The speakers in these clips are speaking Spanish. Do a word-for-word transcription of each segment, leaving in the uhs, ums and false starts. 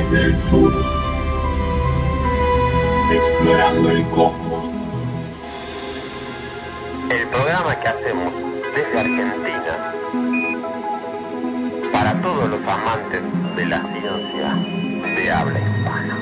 desde el sur, explorando el cosmos. El programa que hacemos desde Argentina para todos los amantes de la ciencia de habla hispana.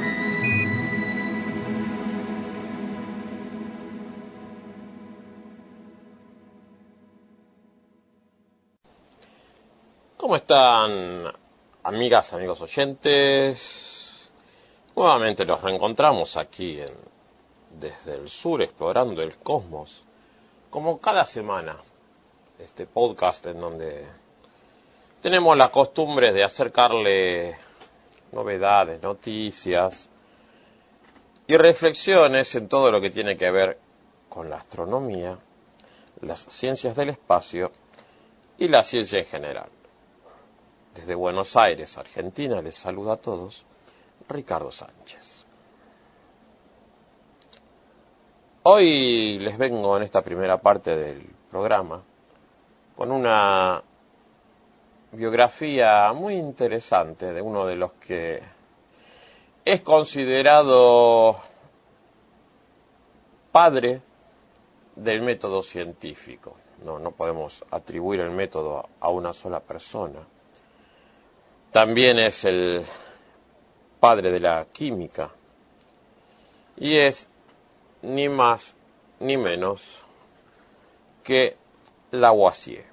¿Cómo están, amigas, amigos oyentes? Nuevamente los reencontramos aquí en Desde el Sur, explorando el cosmos, como cada semana, este podcast en donde tenemos la costumbre de acercarle novedades, noticias y reflexiones en todo lo que tiene que ver con la astronomía, las ciencias del espacio y la ciencia en general. Desde Buenos Aires, Argentina, les saluda a todos Ricardo Sánchez. Hoy les vengo en esta primera parte del programa con una biografía muy interesante de uno de los que es considerado padre del método científico. No, no podemos atribuir el método a una sola persona. También es el padre de la química y es ni más ni menos que Lavoisier.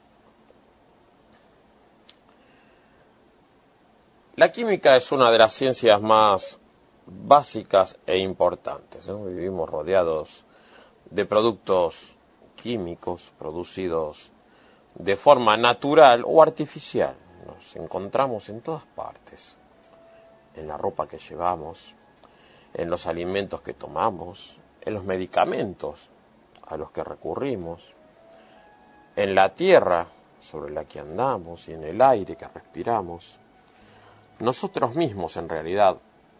La química es una de las ciencias más básicas e importantes, ¿no? Vivimos rodeados de productos químicos producidos de forma natural o artificial. Nos encontramos en todas partes, en la ropa que llevamos, en los alimentos que tomamos, en los medicamentos a los que recurrimos, en la tierra sobre la que andamos y en el aire que respiramos. Nosotros mismos, en realidad,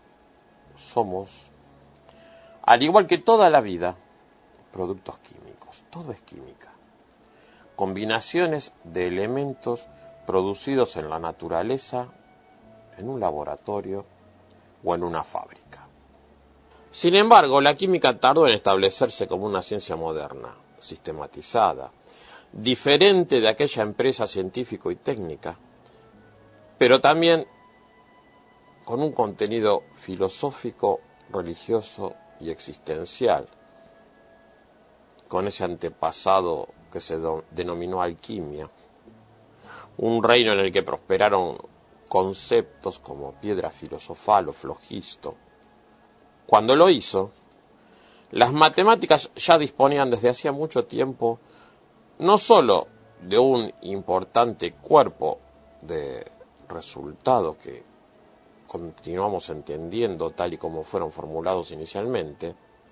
somos, al igual que toda la vida, productos químicos. Todo es química. Combinaciones de elementos producidos en la naturaleza, en un laboratorio o en una fábrica. Sin embargo, la química tardó en establecerse como una ciencia moderna, sistematizada, diferente de aquella empresa científico y técnica, pero también con un contenido filosófico, religioso y existencial, con ese antepasado que se do- denominó alquimia, un reino en el que prosperaron conceptos como piedra filosofal o flogisto. Cuando lo hizo, las matemáticas ya disponían desde hacía mucho tiempo no sólo de un importante cuerpo de resultados que continuamos entendiendo tal y como fueron formulados inicialmente,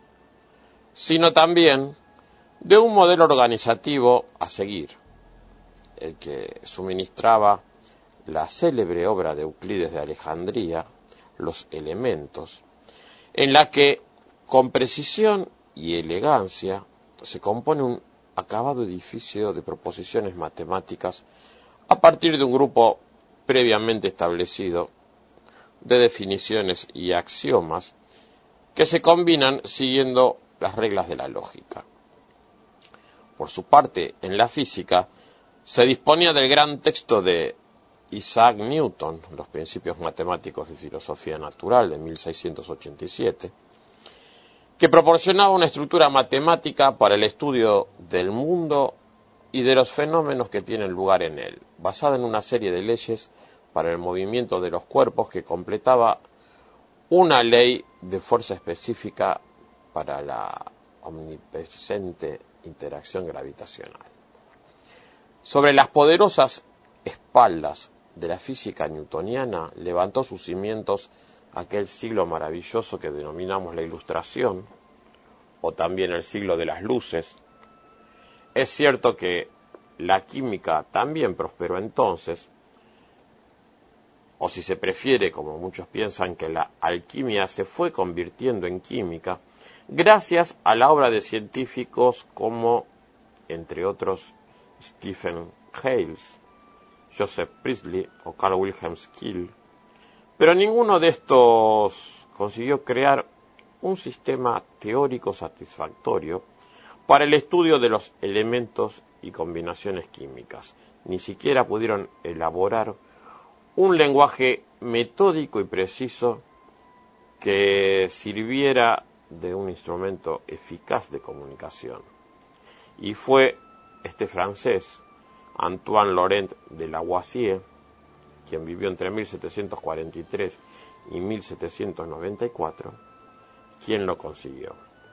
sino también de un modelo organizativo a seguir, el que suministraba la célebre obra de Euclides de Alejandría, Los Elementos, en la que, con precisión y elegancia, se compone un acabado edificio de proposiciones matemáticas a partir de un grupo previamente establecido de definiciones y axiomas que se combinan siguiendo las reglas de la lógica. Por su parte, en la física, se disponía del gran texto de Isaac Newton, Los Principios Matemáticos de Filosofía Natural, de mil seiscientos ochenta y siete, que proporcionaba una estructura matemática para el estudio del mundo y de los fenómenos que tienen lugar en él, basada en una serie de leyes para el movimiento de los cuerpos que completaba una ley de fuerza específica para la omnipresente interacción gravitacional. Sobre las poderosas espaldas de la física newtoniana levantó sus cimientos aquel siglo maravilloso que denominamos la Ilustración, o también el siglo de las luces. Es cierto que la química también prosperó entonces, o si se prefiere, como muchos piensan, que la alquimia se fue convirtiendo en química, gracias a la obra de científicos como, entre otros, Stephen Hales, Joseph Priestley o Carl Wilhelm Scheele, Pero ninguno de estos consiguió crear un sistema teórico satisfactorio para el estudio de los elementos y combinaciones químicas. Ni siquiera pudieron elaborar un lenguaje metódico y preciso que sirviera de un instrumento eficaz de comunicación. Y fue este francés, Antoine Laurent de Lavoisier, quien vivió entre mil setecientos cuarenta y tres y mil setecientos noventa y cuatro, quien lo consiguió.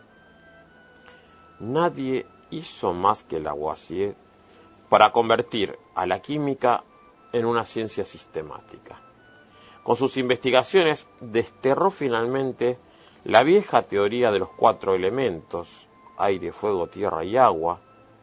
Nadie hizo más que Lavoisier para convertir a la química en una ciencia sistemática. Con sus investigaciones desterró finalmente la vieja teoría de los cuatro elementos, aire, fuego, tierra y agua.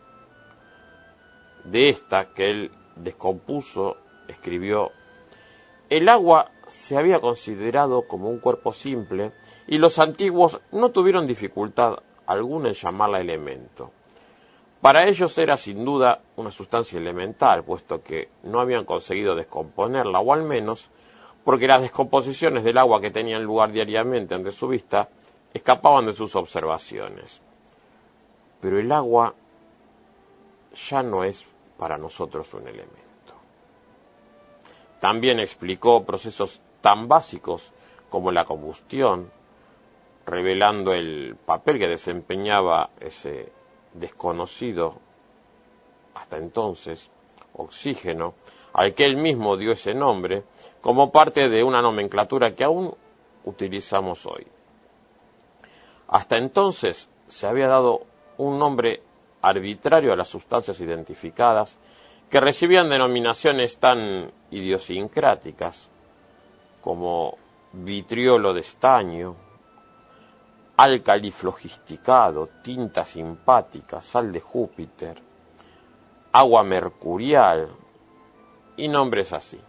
De esta, que él descompuso, escribió: el agua se había considerado como un cuerpo simple y los antiguos no tuvieron dificultad alguna en llamarla elemento. Para ellos era sin duda una sustancia elemental, puesto que no habían conseguido descomponerla, o al menos porque las descomposiciones del agua que tenían lugar diariamente ante su vista escapaban de sus observaciones. Pero el agua ya no es para nosotros un elemento. También explicó procesos tan básicos como la combustión, revelando el papel que desempeñaba ese desconocido hasta entonces oxígeno, al que él mismo dio ese nombre, como parte de una nomenclatura que aún utilizamos hoy. Hasta entonces se había dado un nombre arbitrario a las sustancias identificadas, que recibían denominaciones tan idiosincráticas como vitriolo de estaño, álcali flogisticado, tinta simpática, sal de Júpiter, agua mercurial y nombres así.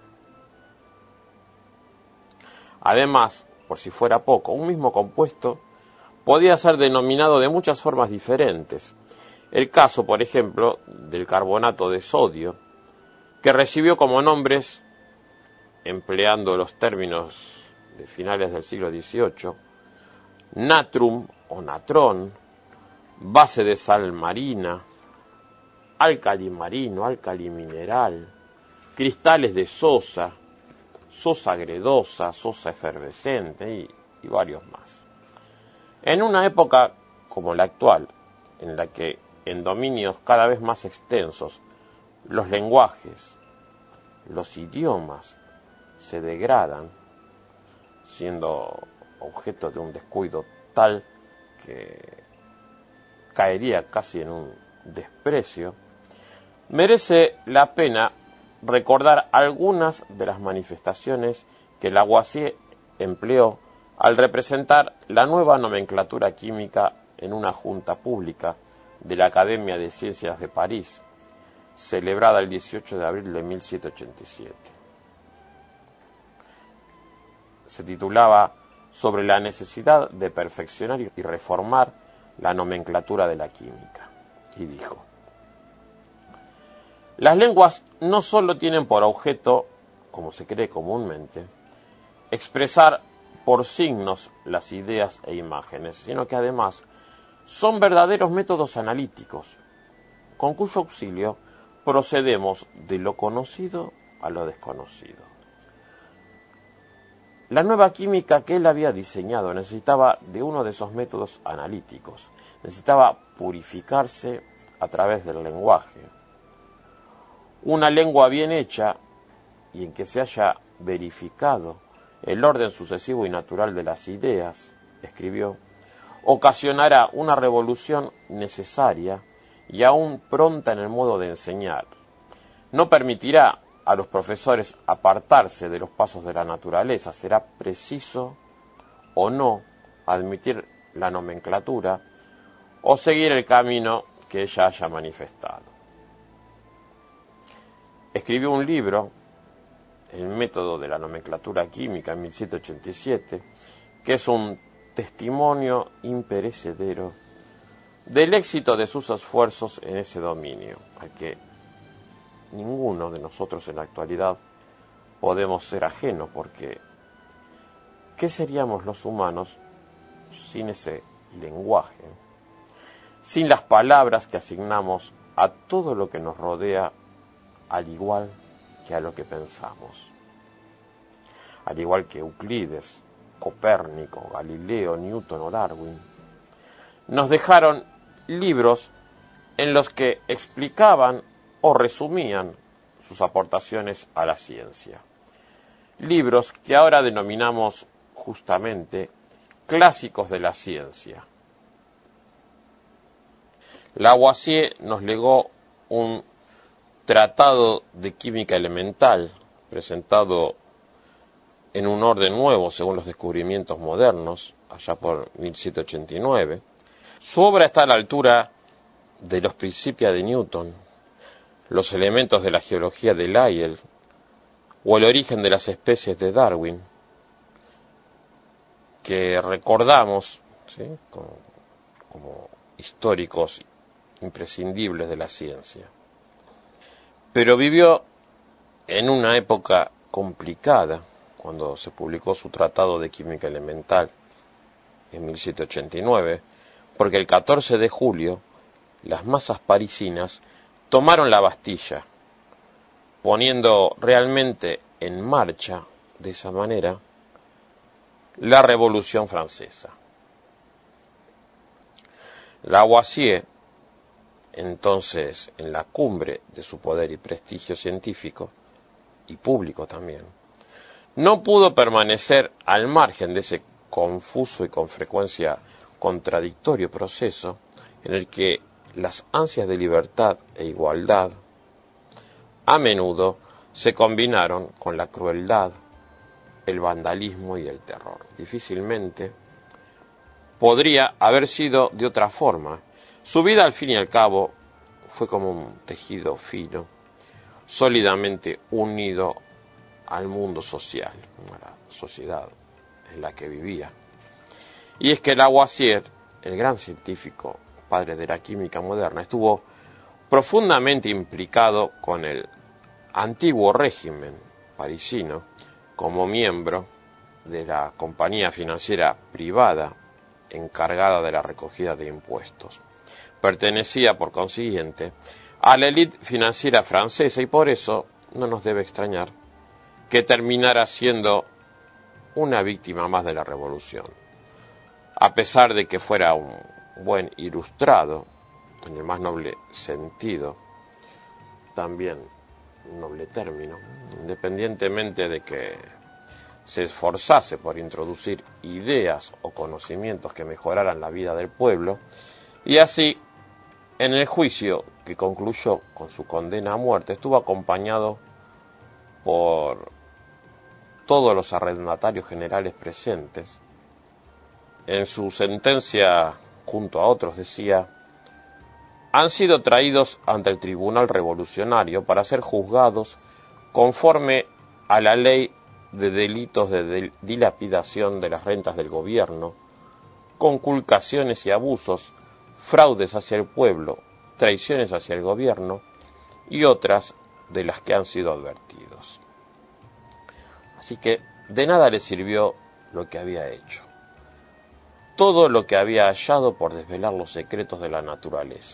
Además, por si fuera poco, un mismo compuesto podía ser denominado de muchas formas diferentes. El caso, por ejemplo, del carbonato de sodio, que recibió como nombres, empleando los términos de finales del siglo dieciocho, natrum o natrón, base de sal marina, álcali marino, álcali mineral, cristales de sosa, sosa gredosa, sosa efervescente y, y varios más. En una época como la actual, en la que en dominios cada vez más extensos los lenguajes, los idiomas se degradan, siendo objeto de un descuido tal que caería casi en un desprecio, merece la pena recordar algunas de las manifestaciones que Lavoisier empleó al representar la nueva nomenclatura química en una junta pública de la Academia de Ciencias de París, celebrada el dieciocho de abril de mil setecientos ochenta y siete. Se titulaba sobre la necesidad de perfeccionar y reformar la nomenclatura de la química, y dijo: las lenguas no solo tienen por objeto, como se cree comúnmente, expresar por signos las ideas e imágenes, sino que además son verdaderos métodos analíticos, con cuyo auxilio procedemos de lo conocido a lo desconocido. La nueva química que él había diseñado necesitaba de uno de esos métodos analíticos, necesitaba purificarse a través del lenguaje. Una lengua bien hecha y en que se haya verificado el orden sucesivo y natural de las ideas, escribió, ocasionará una revolución necesaria y aún pronta en el modo de enseñar. No permitirá a los profesores apartarse de los pasos de la naturaleza. Será preciso o no admitir la nomenclatura o seguir el camino que ella haya manifestado. Escribió un libro, El método de la nomenclatura química, en mil setecientos ochenta y siete, que es un testimonio imperecedero del éxito de sus esfuerzos en ese dominio, al que ninguno de nosotros en la actualidad podemos ser ajeno, porque ¿qué seríamos los humanos sin ese lenguaje? Sin las palabras que asignamos a todo lo que nos rodea, al igual que a lo que pensamos. Al igual que Euclides, Copérnico, Galileo, Newton o Darwin, nos dejaron libros en los que explicaban o resumían sus aportaciones a la ciencia. Libros que ahora denominamos justamente clásicos de la ciencia. Lavoisier nos legó un tratado de química elemental, presentado en un orden nuevo según los descubrimientos modernos, allá por mil setecientos ochenta y nueve. Su obra está a la altura de los Principia de Newton, los elementos de la geología de Lyell o el origen de las especies de Darwin, que recordamos, ¿sí?, como, como históricos imprescindibles de la ciencia. Pero vivió en una época complicada, cuando se publicó su Tratado de Química Elemental en mil setecientos ochenta y nueve, porque el catorce de julio las masas parisinas tomaron la Bastilla, poniendo realmente en marcha, de esa manera, la Revolución Francesa. Lavoisier, entonces en la cumbre de su poder y prestigio científico, y público también, no pudo permanecer al margen de ese confuso y con frecuencia contradictorio proceso en el que las ansias de libertad e igualdad a menudo se combinaron con la crueldad, el vandalismo y el terror. Difícilmente podría haber sido de otra forma. Su vida, al fin y al cabo, fue como un tejido fino, sólidamente unido al mundo social, a la sociedad en la que vivía. Y es que Lavoisier, el gran científico, padre de la química moderna, estuvo profundamente implicado con el antiguo régimen parisino como miembro de la compañía financiera privada encargada de la recogida de impuestos. Pertenecía, por consiguiente, a la élite financiera francesa y por eso no nos debe extrañar que terminara siendo una víctima más de la revolución. A pesar de que fuera un buen ilustrado, en el más noble sentido, también un noble término, independientemente de que se esforzase por introducir ideas o conocimientos que mejoraran la vida del pueblo, y así, en el juicio que concluyó con su condena a muerte, estuvo acompañado por todos los arrendatarios generales presentes. En su sentencia, junto a otros, decía: han sido traídos ante el tribunal revolucionario para ser juzgados conforme a la ley de delitos de dilapidación de las rentas del gobierno, conculcaciones y abusos, fraudes hacia el pueblo, traiciones hacia el gobierno y otras de las que han sido advertidos. Así que de nada le sirvió lo que había hecho, todo lo que había hallado por desvelar los secretos de la naturaleza.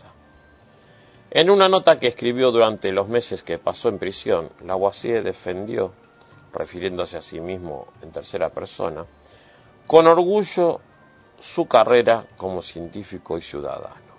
En una nota que escribió durante los meses que pasó en prisión, Lavoisier defendió, refiriéndose a sí mismo en tercera persona, con orgullo su carrera como científico y ciudadano.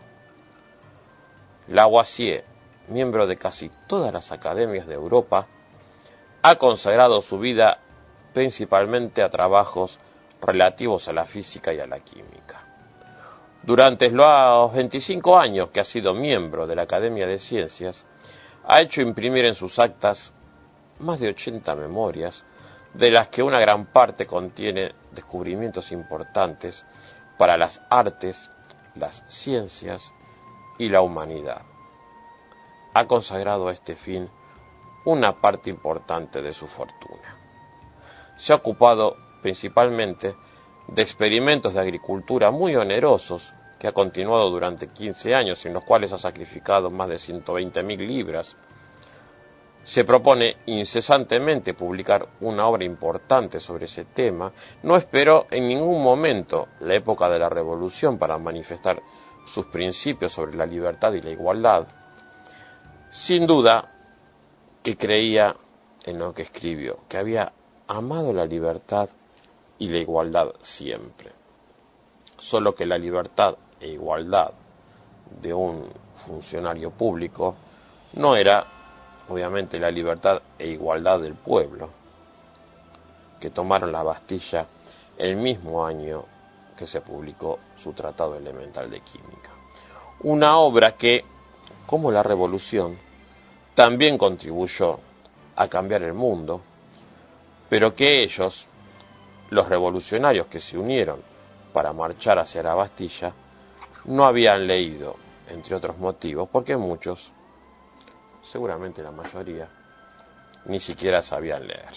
Lavoisier, miembro de casi todas las academias de Europa, ha consagrado su vida principalmente a trabajos relativos a la física y a la química. Durante los veinticinco años que ha sido miembro de la Academia de Ciencias, ha hecho imprimir en sus actas más de ochenta memorias, de las que una gran parte contiene descubrimientos importantes para las artes, las ciencias y la humanidad. Ha consagrado a este fin una parte importante de su fortuna. Se ha ocupado principalmente de experimentos de agricultura muy onerosos que ha continuado durante quince años, en los cuales ha sacrificado más de ciento veinte mil libras, se propone incesantemente publicar una obra importante sobre ese tema, no esperó en ningún momento la época de la Revolución para manifestar sus principios sobre la libertad y la igualdad. Sin duda que creía en lo que escribió, que había amado la libertad y la igualdad siempre. Solo que la libertad e igualdad de un funcionario público no era, obviamente, la libertad e igualdad del pueblo, que tomaron la Bastilla el mismo año que se publicó su Tratado Elemental de Química. Una obra que, como la Revolución, también contribuyó a cambiar el mundo, pero que ellos, los revolucionarios que se unieron para marchar hacia la Bastilla, no habían leído, entre otros motivos, porque muchos, seguramente la mayoría, ni siquiera sabían leer.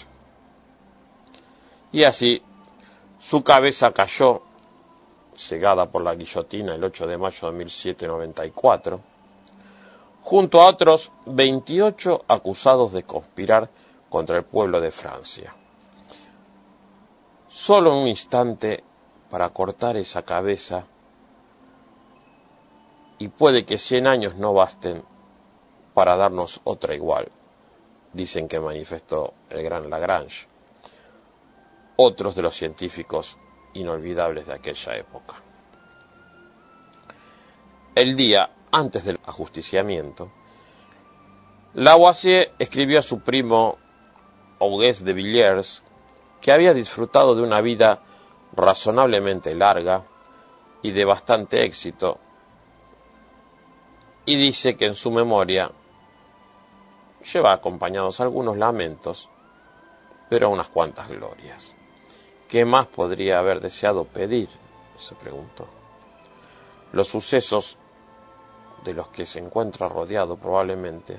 Y así, su cabeza cayó, cegada por la guillotina el ocho de mayo de mil setecientos noventa y cuatro, junto a otros veintiocho acusados de conspirar contra el pueblo de Francia. Solo un instante para cortar esa cabeza, y puede que cien años no basten para darnos otra igual, dicen que manifestó el gran Lagrange, otros de los científicos inolvidables de aquella época. El día antes del ajusticiamiento, Lavoisier escribió a su primo Auguste de Villiers que había disfrutado de una vida razonablemente larga y de bastante éxito, y dice que en su memoria lleva acompañados algunos lamentos, pero unas cuantas glorias. ¿Qué más podría haber deseado pedir?, se preguntó. Los sucesos de los que se encuentra rodeado probablemente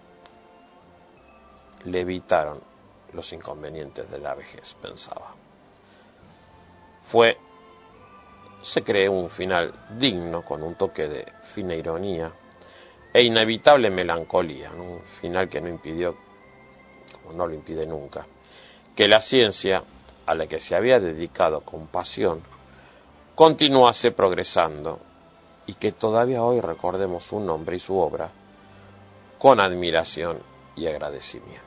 le evitaron los inconvenientes de la vejez, pensaba. Fue, se cree, un final digno, con un toque de fina ironía e inevitable melancolía, ¿no? Un final que no impidió, como no lo impide nunca, que la ciencia, a la que se había dedicado con pasión, continuase progresando, y que todavía hoy recordemos su nombre y su obra con admiración y agradecimiento.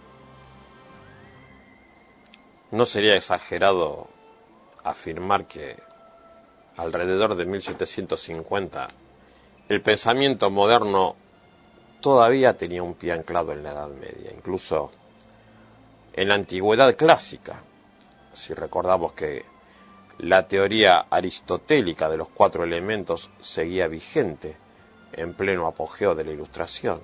No sería exagerado afirmar que alrededor de mil setecientos cincuenta el pensamiento moderno todavía tenía un pie anclado en la Edad Media, incluso en la antigüedad clásica, si recordamos que la teoría aristotélica de los cuatro elementos seguía vigente en pleno apogeo de la Ilustración.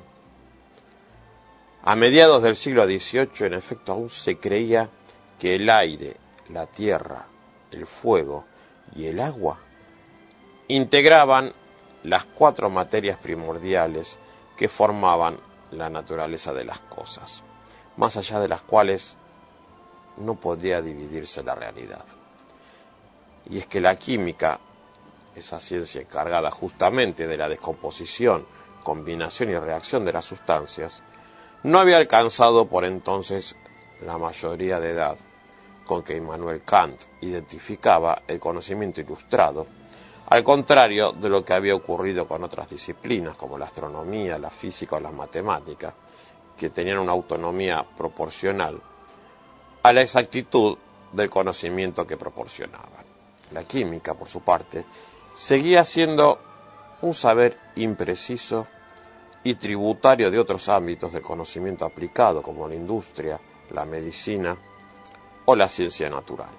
A mediados del siglo dieciocho, en efecto, aún se creía que el aire, la tierra, el fuego y el agua integraban las cuatro materias primordiales que formaban la naturaleza de las cosas, más allá de las cuales no podía dividirse la realidad. Y es que la química, esa ciencia encargada justamente de la descomposición, combinación y reacción de las sustancias, no había alcanzado por entonces la mayoría de edad con que Immanuel Kant identificaba el conocimiento ilustrado, al contrario de lo que había ocurrido con otras disciplinas como la astronomía, la física o las matemáticas, que tenían una autonomía proporcional a la exactitud del conocimiento que proporcionaban. La química, por su parte, seguía siendo un saber impreciso y tributario de otros ámbitos del conocimiento aplicado, como la industria, la medicina o la ciencia natural.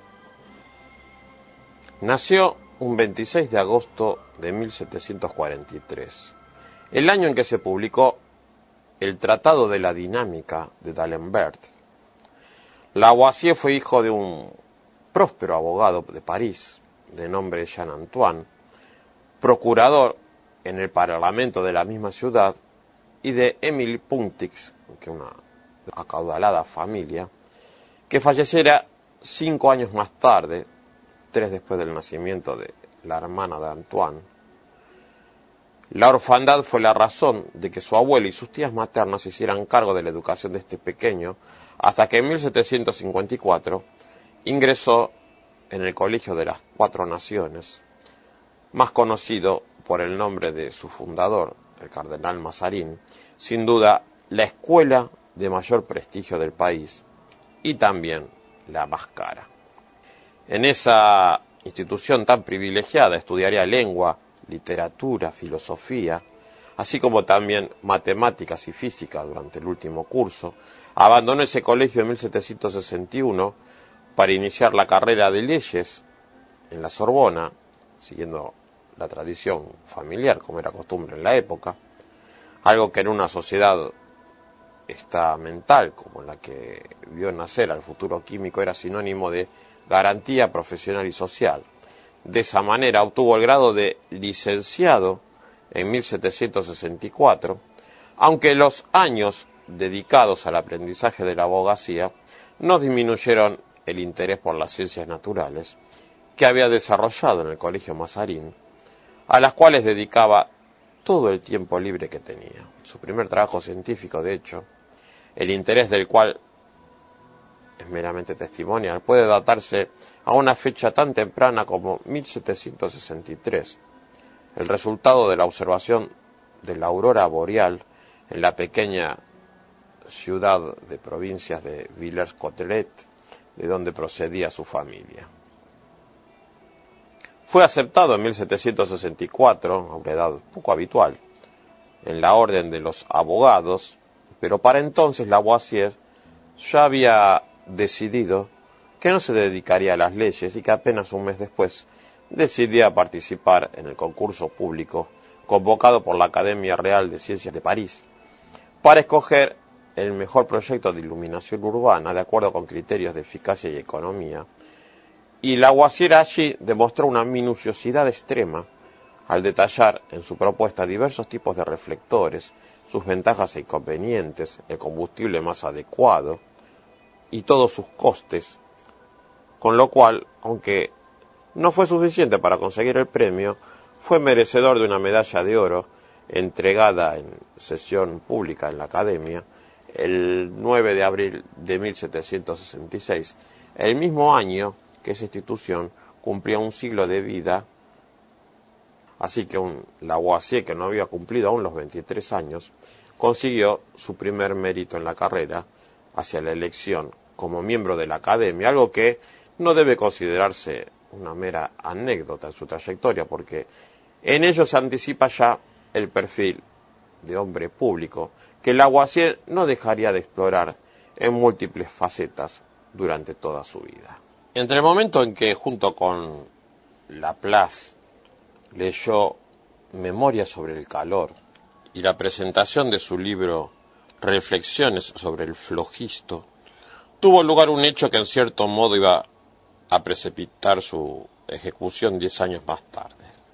Nació un veintiséis de agosto de mil setecientos cuarenta y tres, el año en que se publicó el Tratado de la Dinámica de D'Alembert. Lavoisier fue hijo de un próspero abogado de París, de nombre Jean Antoine, procurador en el Parlamento de la misma ciudad, y de Émile Puntix, que una acaudalada familia, que falleciera cinco años más tarde, tres después del nacimiento de la hermana de Antoine. La orfandad fue la razón de que su abuelo y sus tías maternas se hicieran cargo de la educación de este pequeño, hasta que en mil setecientos cincuenta y cuatro ingresó en el Colegio de las Cuatro Naciones, más conocido por el nombre de su fundador, el cardenal Mazarín, sin duda la escuela de mayor prestigio del país y también la más cara. En esa institución tan privilegiada estudiaría lengua, literatura, filosofía, así como también matemáticas y física durante el último curso. Abandonó ese colegio en mil setecientos sesenta y uno para iniciar la carrera de leyes en la Sorbona, siguiendo la tradición familiar, como era costumbre en la época, algo que en una sociedad estamental como la que vio nacer al futuro químico era sinónimo de garantía profesional y social. De esa manera obtuvo el grado de licenciado en mil setecientos sesenta y cuatro, aunque los años dedicados al aprendizaje de la abogacía no disminuyeron el interés por las ciencias naturales que había desarrollado en el Colegio Mazarín, a las cuales dedicaba todo el tiempo libre que tenía. Su primer trabajo científico, de hecho, el interés del cual es meramente testimonial, puede datarse a una fecha tan temprana como mil setecientos sesenta y tres, el resultado de la observación de la aurora boreal en la pequeña ciudad de provincias de Villers-Cotterêts, de donde procedía su familia. Fue aceptado en mil setecientos sesenta y cuatro, a una edad poco habitual, en la Orden de los Abogados, pero para entonces Lavoisier ya había decidido que no se dedicaría a las leyes y que apenas un mes después decidía participar en el concurso público convocado por la Academia Real de Ciencias de París para escoger el mejor proyecto de iluminación urbana de acuerdo con criterios de eficacia y economía, y Lavoisier allí demostró una minuciosidad extrema al detallar en su propuesta diversos tipos de reflectores, sus ventajas e inconvenientes, el combustible más adecuado y todos sus costes, con lo cual, aunque no fue suficiente para conseguir el premio, fue merecedor de una medalla de oro entregada en sesión pública en la Academia el nueve de abril de mil setecientos sesenta y seis, el mismo año que esa institución cumplía un siglo de vida. Así que un Lavoisier, que no había cumplido aún los veintitrés años, consiguió su primer mérito en la carrera hacia la elección como miembro de la Academia, algo que no debe considerarse una mera anécdota en su trayectoria, porque en ello se anticipa ya el perfil de hombre público que Lavoisier no dejaría de explorar en múltiples facetas durante toda su vida. Entre el momento en que, junto con Laplace, leyó Memorias sobre el calor y la presentación de su libro Reflexiones sobre el flogisto, tuvo lugar un hecho que en cierto modo iba a precipitar su ejecución diez años más tarde.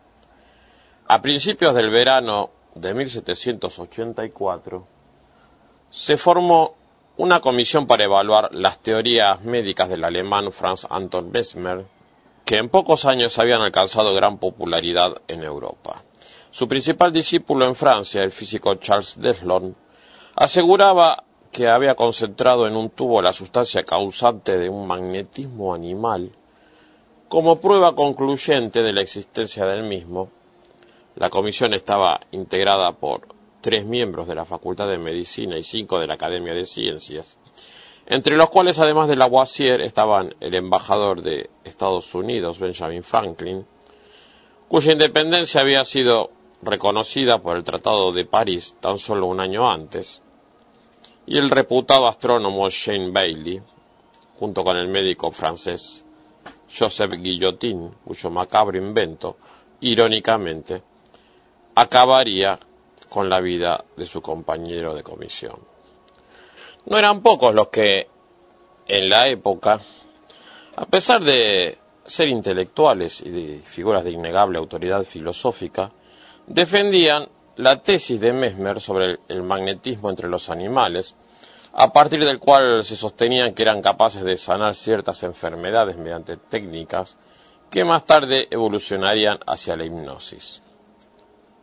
A principios del verano de mil setecientos ochenta y cuatro, se formó una comisión para evaluar las teorías médicas del alemán Franz Anton Mesmer, que en pocos años habían alcanzado gran popularidad en Europa. Su principal discípulo en Francia, el físico Charles Deslon, aseguraba que había concentrado en un tubo la sustancia causante de un magnetismo animal como prueba concluyente de la existencia del mismo. La comisión estaba integrada por tres miembros de la Facultad de Medicina y cinco de la Academia de Ciencias, entre los cuales, además de Lavoisier, estaban el embajador de Estados Unidos, Benjamin Franklin, cuya independencia había sido reconocida por el Tratado de París tan solo un año antes, y el reputado astrónomo Shane Bailey, junto con el médico francés Joseph Guillotin, cuyo macabro invento, irónicamente, acabaría con la vida de su compañero de comisión. No eran pocos los que, en la época, a pesar de ser intelectuales y de figuras de innegable autoridad filosófica, defendían la tesis de Mesmer sobre el, el magnetismo entre los animales, a partir del cual se sostenían que eran capaces de sanar ciertas enfermedades mediante técnicas que más tarde evolucionarían hacia la hipnosis.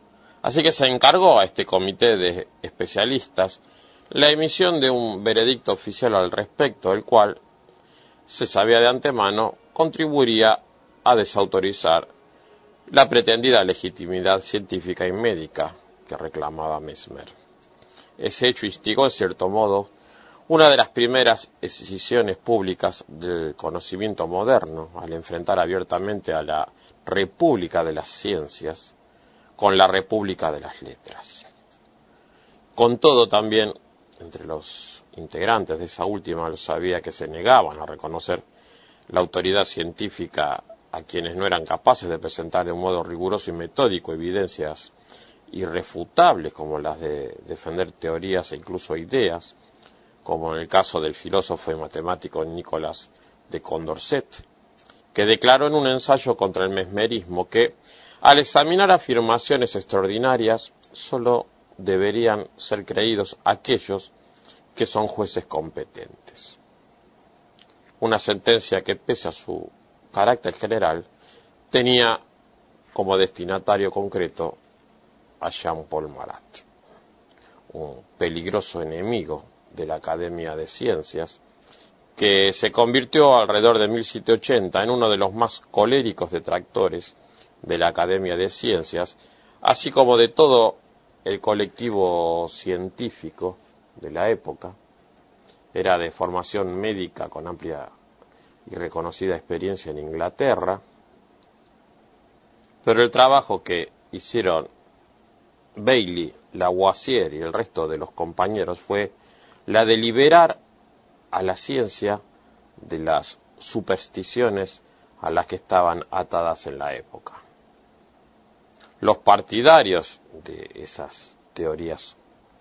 Así que se encargó a este comité de especialistas la emisión de un veredicto oficial al respecto, el cual, se sabía de antemano, contribuiría a desautorizar la pretendida legitimidad científica y médica que reclamaba Mesmer. Ese hecho instigó, en cierto modo, una de las primeras escisiones públicas del conocimiento moderno, al enfrentar abiertamente a la República de las Ciencias con la República de las Letras. Con todo, también, entre los integrantes de esa última los había que se negaban a reconocer la autoridad científica a quienes no eran capaces de presentar de un modo riguroso y metódico evidencias irrefutables como las de defender teorías e incluso ideas, como en el caso del filósofo y matemático Nicolas de Condorcet, que declaró en un ensayo contra el mesmerismo que, al examinar afirmaciones extraordinarias, sólo deberían ser creídos aquellos que son jueces competentes. Una sentencia que, pese a su carácter general, tenía como destinatario concreto a Jean-Paul Marat, un peligroso enemigo de la Academia de Ciencias, que se convirtió alrededor de mil setecientos ochenta en uno de los más coléricos detractores de la Academia de Ciencias, así como de todo el colectivo científico de la época. Era de formación médica con amplia y reconocida experiencia en Inglaterra, pero el trabajo que hicieron Bailey, Lavoisier y el resto de los compañeros fue la de liberar a la ciencia de las supersticiones a las que estaban atadas en la época. Los partidarios de esas teorías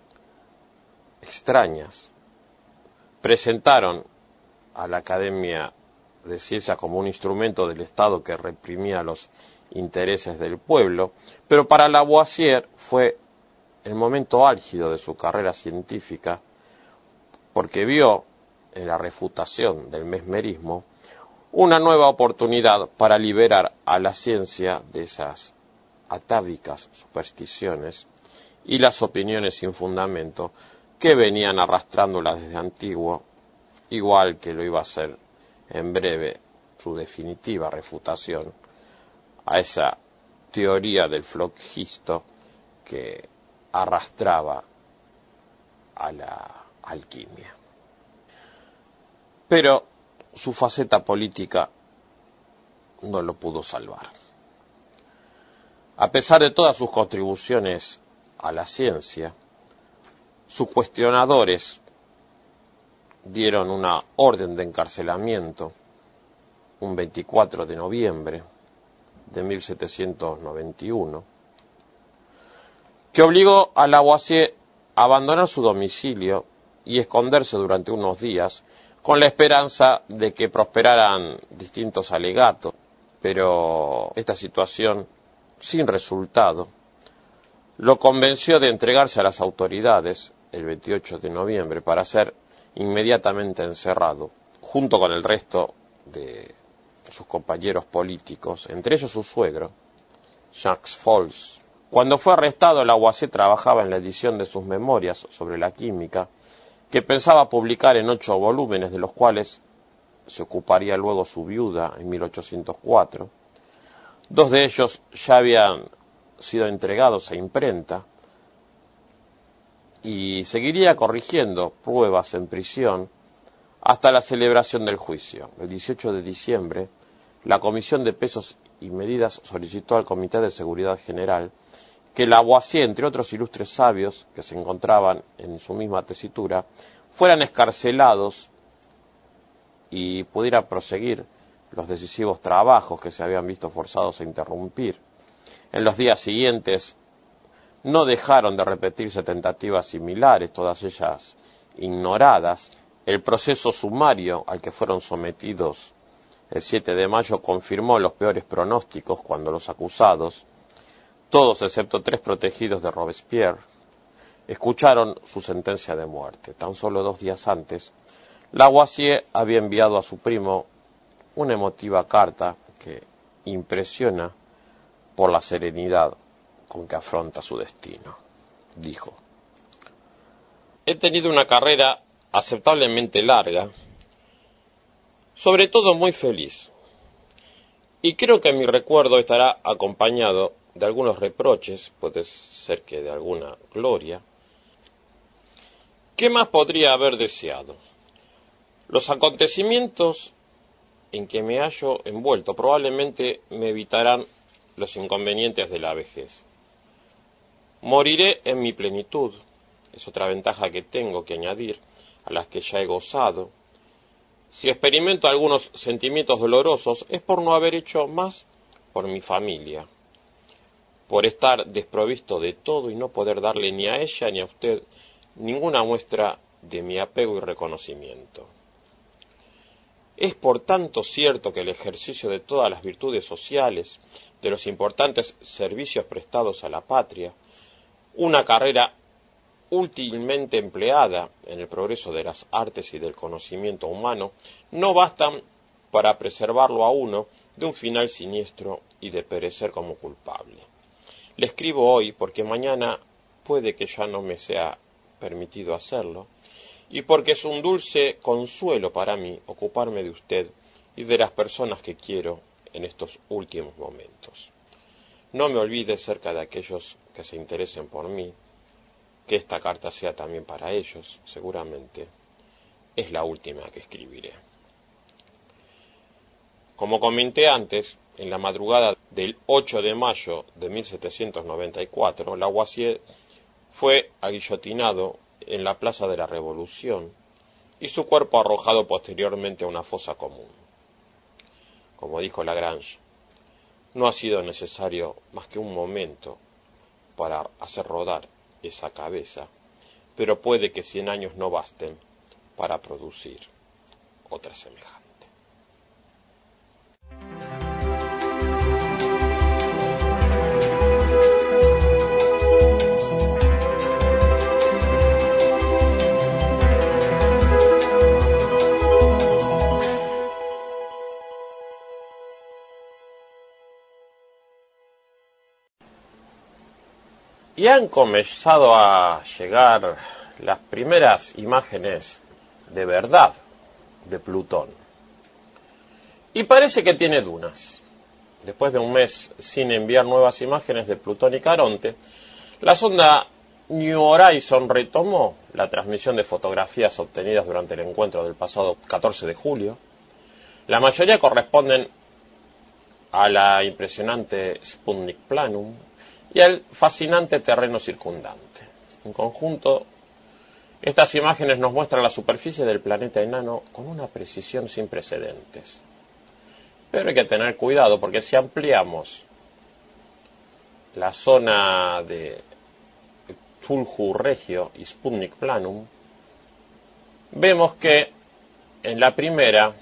extrañas presentaron a la Academia de Ciencias como un instrumento del Estado que reprimía los intereses del pueblo, pero para Lavoisier fue el momento álgido de su carrera científica, porque vio en la refutación del mesmerismo una nueva oportunidad para liberar a la ciencia de esas atávicas supersticiones y las opiniones sin fundamento que venían arrastrándolas desde antiguo, igual que lo iba a hacer en breve su definitiva refutación a esa teoría del flogisto que arrastraba a la alquimia. Pero su faceta política no lo pudo salvar. A pesar de todas sus contribuciones a la ciencia, sus cuestionadores dieron una orden de encarcelamiento un veinticuatro de noviembre de mil setecientos noventa y uno, que obligó a Lavoisier a abandonar su domicilio y esconderse durante unos días con la esperanza de que prosperaran distintos alegatos, pero esta situación, sin resultado, lo convenció de entregarse a las autoridades el veintiocho de noviembre para ser inmediatamente encerrado, junto con el resto de sus compañeros políticos, entre ellos su suegro, Jacques Fols. Cuando fue arrestado, Lavoisier trabajaba en la edición de sus memorias sobre la química, que pensaba publicar en ocho volúmenes, de los cuales se ocuparía luego su viuda en mil ochocientos cuatro. Dos de ellos ya habían sido entregados a imprenta, y seguiría corrigiendo pruebas en prisión hasta la celebración del juicio. El dieciocho de diciembre, la Comisión de Pesos y Medidas solicitó al Comité de Seguridad General que Lavoisier, entre otros ilustres sabios que se encontraban en su misma tesitura, fueran excarcelados y pudiera proseguir los decisivos trabajos que se habían visto forzados a interrumpir. En los días siguientes no dejaron de repetirse tentativas similares, todas ellas ignoradas. El proceso sumario al que fueron sometidos el siete de mayo confirmó los peores pronósticos cuando los acusados, todos excepto tres protegidos de Robespierre, escucharon su sentencia de muerte. Tan solo dos días antes, Lavoisier había enviado a su primo una emotiva carta que impresiona por la serenidad con que afronta su destino. Dijo: he tenido una carrera aceptablemente larga, sobre todo muy feliz, y creo que mi recuerdo estará acompañado de algunos reproches, puede ser que de alguna gloria. ¿Qué más podría haber deseado? Los acontecimientos en que me hallo envuelto probablemente me evitarán los inconvenientes de la vejez. Moriré en mi plenitud, es otra ventaja que tengo que añadir a las que ya he gozado. Si experimento algunos sentimientos dolorosos es por no haber hecho más por mi familia, por estar desprovisto de todo y no poder darle ni a ella ni a usted ninguna muestra de mi apego y reconocimiento. Es por tanto cierto que el ejercicio de todas las virtudes sociales, de los importantes servicios prestados a la patria, una carrera útilmente empleada en el progreso de las artes y del conocimiento humano, no bastan para preservarlo a uno de un final siniestro y de perecer como culpable. Le escribo hoy porque mañana puede que ya no me sea permitido hacerlo, y porque es un dulce consuelo para mí ocuparme de usted y de las personas que quiero en estos últimos momentos. No me olvide cerca de aquellos que se interesen por mí, que esta carta sea también para ellos, seguramente es la última que escribiré. Como comenté antes, en la madrugada del ocho de mayo de mil setecientos noventa y cuatro, Lavoisier fue aguillotinado en la Plaza de la Revolución y su cuerpo arrojado posteriormente a una fosa común. Como dijo Lagrange, no ha sido necesario más que un momento para hacer rodar esa cabeza, pero puede que cien años no basten para producir otra semejante. Y han comenzado a llegar las primeras imágenes de verdad de Plutón. Y parece que tiene dunas. Después de un mes sin enviar nuevas imágenes de Plutón y Caronte, la sonda New Horizon retomó la transmisión de fotografías obtenidas durante el encuentro del pasado catorce de julio. La mayoría corresponden a la impresionante Sputnik Planum y al fascinante terreno circundante. En conjunto, estas imágenes nos muestran la superficie del planeta enano con una precisión sin precedentes. Pero hay que tener cuidado porque si ampliamos la zona de Tulhu Regio y Sputnik Planum, vemos que en la primera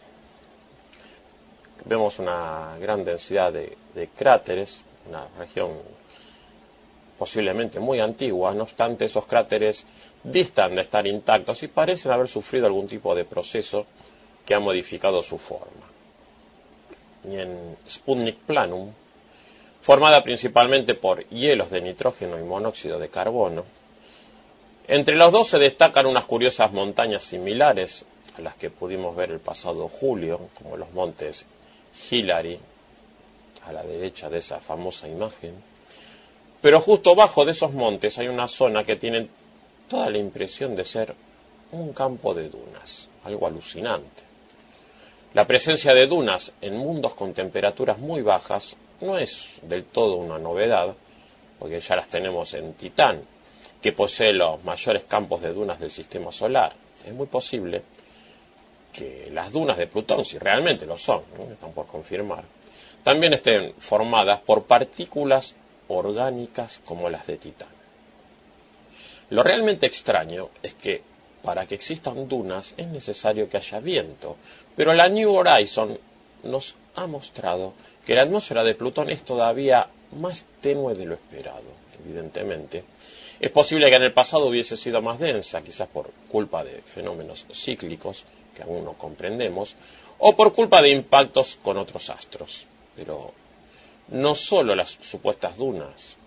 vemos una gran densidad de, de cráteres, una región posiblemente muy antigua. No obstante, esos cráteres distan de estar intactos y parecen haber sufrido algún tipo de proceso que ha modificado su forma. Y en Sputnik Planum, formada principalmente por hielos de nitrógeno y monóxido de carbono, entre los dos se destacan unas curiosas montañas similares a las que pudimos ver el pasado julio, como los montes Hillary, a la derecha de esa famosa imagen. Pero justo bajo de esos montes hay una zona que tiene toda la impresión de ser un campo de dunas, algo alucinante. La presencia de dunas en mundos con temperaturas muy bajas no es del todo una novedad, porque ya las tenemos en Titán, que posee los mayores campos de dunas del sistema solar. Es muy posible que las dunas de Plutón, si realmente lo son, ¿no?, están por confirmar, también estén formadas por partículas orgánicas como las de Titán. Lo realmente extraño es que para que existan dunas es necesario que haya viento, pero la New Horizon nos ha mostrado que la atmósfera de Plutón es todavía más tenue de lo esperado, evidentemente. Es posible que en el pasado hubiese sido más densa, quizás por culpa de fenómenos cíclicos que aún no comprendemos, o por culpa de impactos con otros astros. Pero no solo las supuestas dunas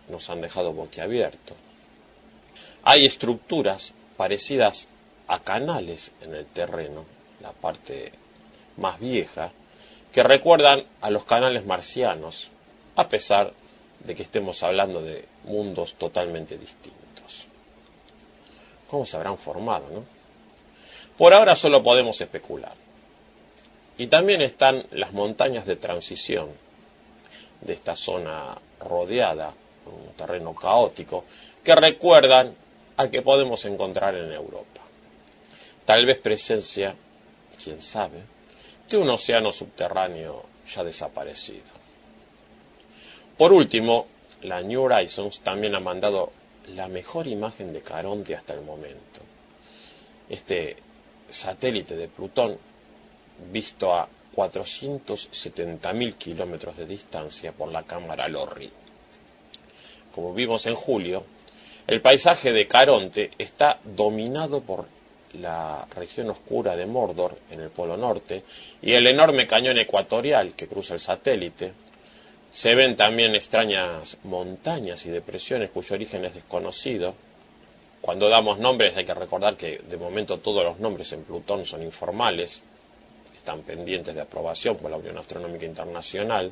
nos han dejado boquiabiertos. Hay estructuras parecidas a canales en el terreno, la parte más vieja, que recuerdan a los canales marcianos, a pesar de que estemos hablando de mundos totalmente distintos. ¿Cómo se habrán formado, no? Por ahora solo podemos especular. Y también están las montañas de transición de esta zona rodeada, un terreno caótico, que recuerdan al que podemos encontrar en Europa. Tal vez presencia, quién sabe, de un océano subterráneo ya desaparecido. Por último, la New Horizons también ha mandado la mejor imagen de Caronte hasta el momento. Este satélite de Plutón, visto a cuatrocientos setenta mil kilómetros de distancia por la cámara LORRI. Como vimos en julio, el paisaje de Caronte está dominado por la región oscura de Mordor en el Polo Norte y el enorme cañón ecuatorial que cruza el satélite. Se ven también extrañas montañas y depresiones cuyo origen es desconocido. Cuando damos nombres hay que recordar que de momento todos los nombres en Plutón son informales, están pendientes de aprobación por la Unión Astronómica Internacional.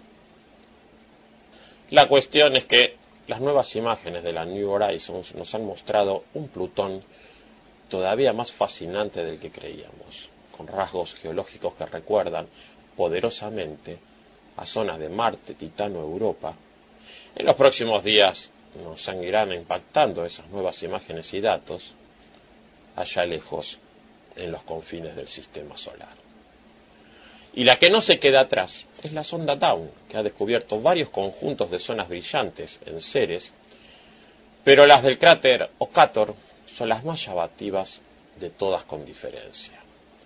La cuestión es que las nuevas imágenes de la New Horizons nos han mostrado un Plutón todavía más fascinante del que creíamos, con rasgos geológicos que recuerdan poderosamente a zonas de Marte, Titano, Europa. En los próximos días nos seguirán impactando esas nuevas imágenes y datos allá lejos en los confines del sistema solar. Y la que no se queda atrás es la sonda Dawn, que ha descubierto varios conjuntos de zonas brillantes en Ceres, pero las del cráter Ocator son las más llamativas de todas con diferencia.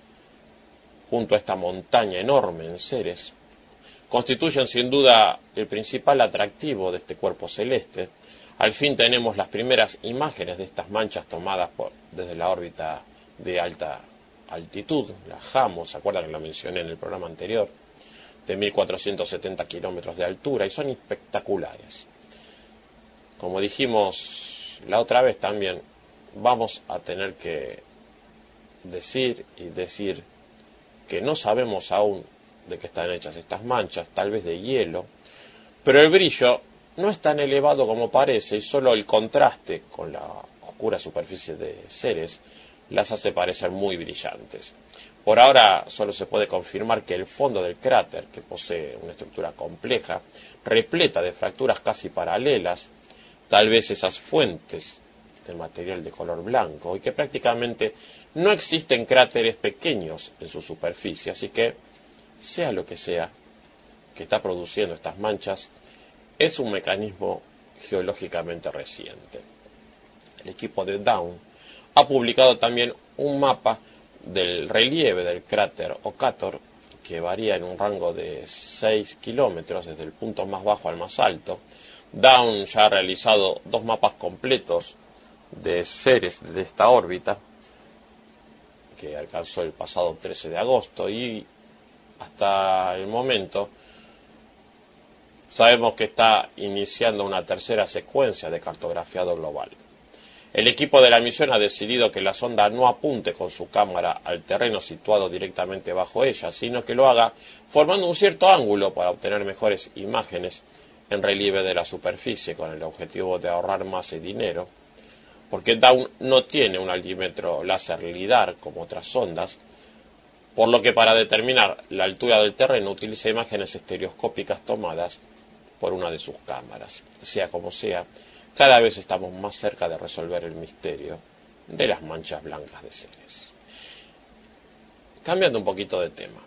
Junto a esta montaña enorme en Ceres, constituyen sin duda el principal atractivo de este cuerpo celeste. Al fin tenemos las primeras imágenes de estas manchas tomadas por, desde la órbita de alta altitud, la JAMO, ¿se acuerdan que lo mencioné en el programa anterior? De mil cuatrocientos setenta kilómetros de altura, y son espectaculares. Como dijimos la otra vez también, vamos a tener que decir y decir que no sabemos aún de qué están hechas estas manchas, tal vez de hielo, pero el brillo no es tan elevado como parece y solo el contraste con la oscura superficie de Ceres las hace parecer muy brillantes. Por ahora solo se puede confirmar que el fondo del cráter, que posee una estructura compleja, repleta de fracturas casi paralelas, tal vez esas fuentes de material de color blanco, y que prácticamente no existen cráteres pequeños en su superficie, así que, sea lo que sea que está produciendo estas manchas, es un mecanismo geológicamente reciente. El equipo de Dawn ha publicado también un mapa del relieve del cráter Ocator, que varía en un rango de seis kilómetros, desde el punto más bajo al más alto. Dawn ya ha realizado dos mapas completos de Ceres de esta órbita, que alcanzó el pasado trece de agosto, y hasta el momento sabemos que está iniciando una tercera secuencia de cartografiado global. El equipo de la misión ha decidido que la sonda no apunte con su cámara al terreno situado directamente bajo ella, sino que lo haga formando un cierto ángulo para obtener mejores imágenes en relieve de la superficie, con el objetivo de ahorrar masa y dinero, porque Dawn no tiene un altímetro láser lidar como otras sondas, por lo que para determinar la altura del terreno utiliza imágenes estereoscópicas tomadas por una de sus cámaras. Sea como sea, cada vez estamos más cerca de resolver el misterio de las manchas blancas de Ceres. Cambiando un poquito de tema.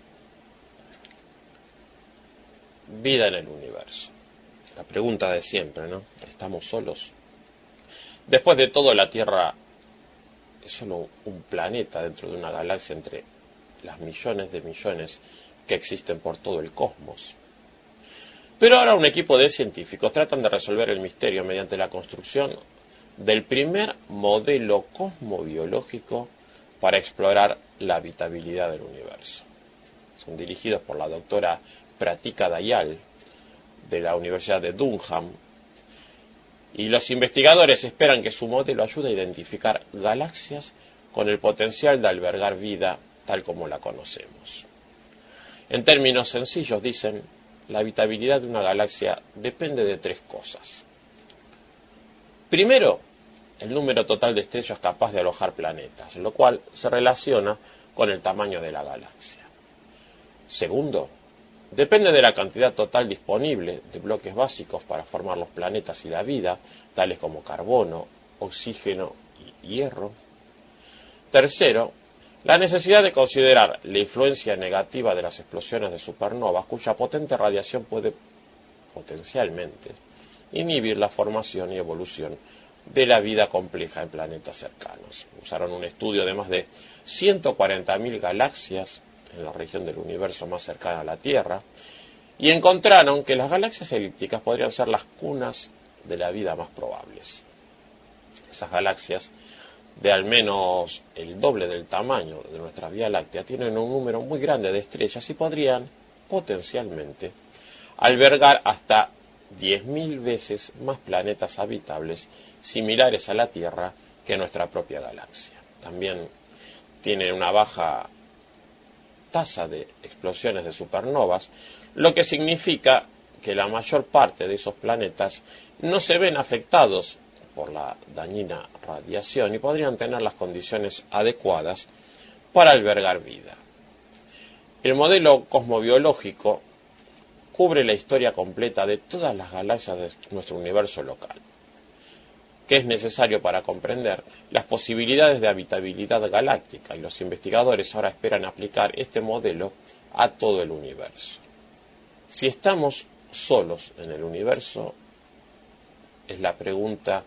Vida en el universo. La pregunta de siempre, ¿no? ¿Estamos solos? Después de todo, la Tierra es solo un planeta dentro de una galaxia entre las millones de millones que existen por todo el cosmos. Pero ahora un equipo de científicos tratan de resolver el misterio mediante la construcción del primer modelo cosmobiológico para explorar la habitabilidad del universo. Son dirigidos por la doctora Pratika Dayal de la Universidad de Durham, y los investigadores esperan que su modelo ayude a identificar galaxias con el potencial de albergar vida tal como la conocemos. En términos sencillos, dicen, la habitabilidad de una galaxia depende de tres cosas. Primero, el número total de estrellas capaz de alojar planetas, lo cual se relaciona con el tamaño de la galaxia. Segundo, depende de la cantidad total disponible de bloques básicos para formar los planetas y la vida, tales como carbono, oxígeno y hierro. Tercero, la necesidad de considerar la influencia negativa de las explosiones de supernovas, cuya potente radiación puede potencialmente inhibir la formación y evolución de la vida compleja en planetas cercanos. Usaron un estudio de más de ciento cuarenta mil galaxias en la región del universo más cercana a la Tierra y encontraron que las galaxias elípticas podrían ser las cunas de la vida más probables. Esas galaxias, de al menos el doble del tamaño de nuestra Vía Láctea, tienen un número muy grande de estrellas y podrían, potencialmente, albergar hasta diez mil veces más planetas habitables similares a la Tierra que nuestra propia galaxia. También tienen una baja tasa de explosiones de supernovas, lo que significa que la mayor parte de esos planetas no se ven afectados por la dañina radiación y podrían tener las condiciones adecuadas para albergar vida. El modelo cosmobiológico cubre la historia completa de todas las galaxias de nuestro universo local, que es necesario para comprender las posibilidades de habitabilidad galáctica, y los investigadores ahora esperan aplicar este modelo a todo el universo. Si estamos solos en el universo, es la pregunta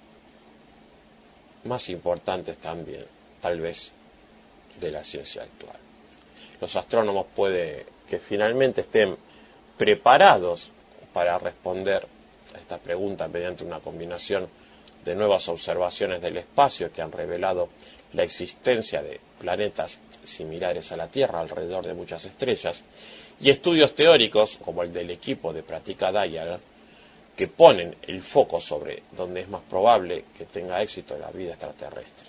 más importante también, tal vez, de la ciencia actual. Los astrónomos puede que finalmente estén preparados para responder a esta pregunta mediante una combinación de nuevas observaciones del espacio que han revelado la existencia de planetas similares a la Tierra alrededor de muchas estrellas, y estudios teóricos como el del equipo de Pratica Dial, que ponen el foco sobre dónde es más probable que tenga éxito la vida extraterrestre.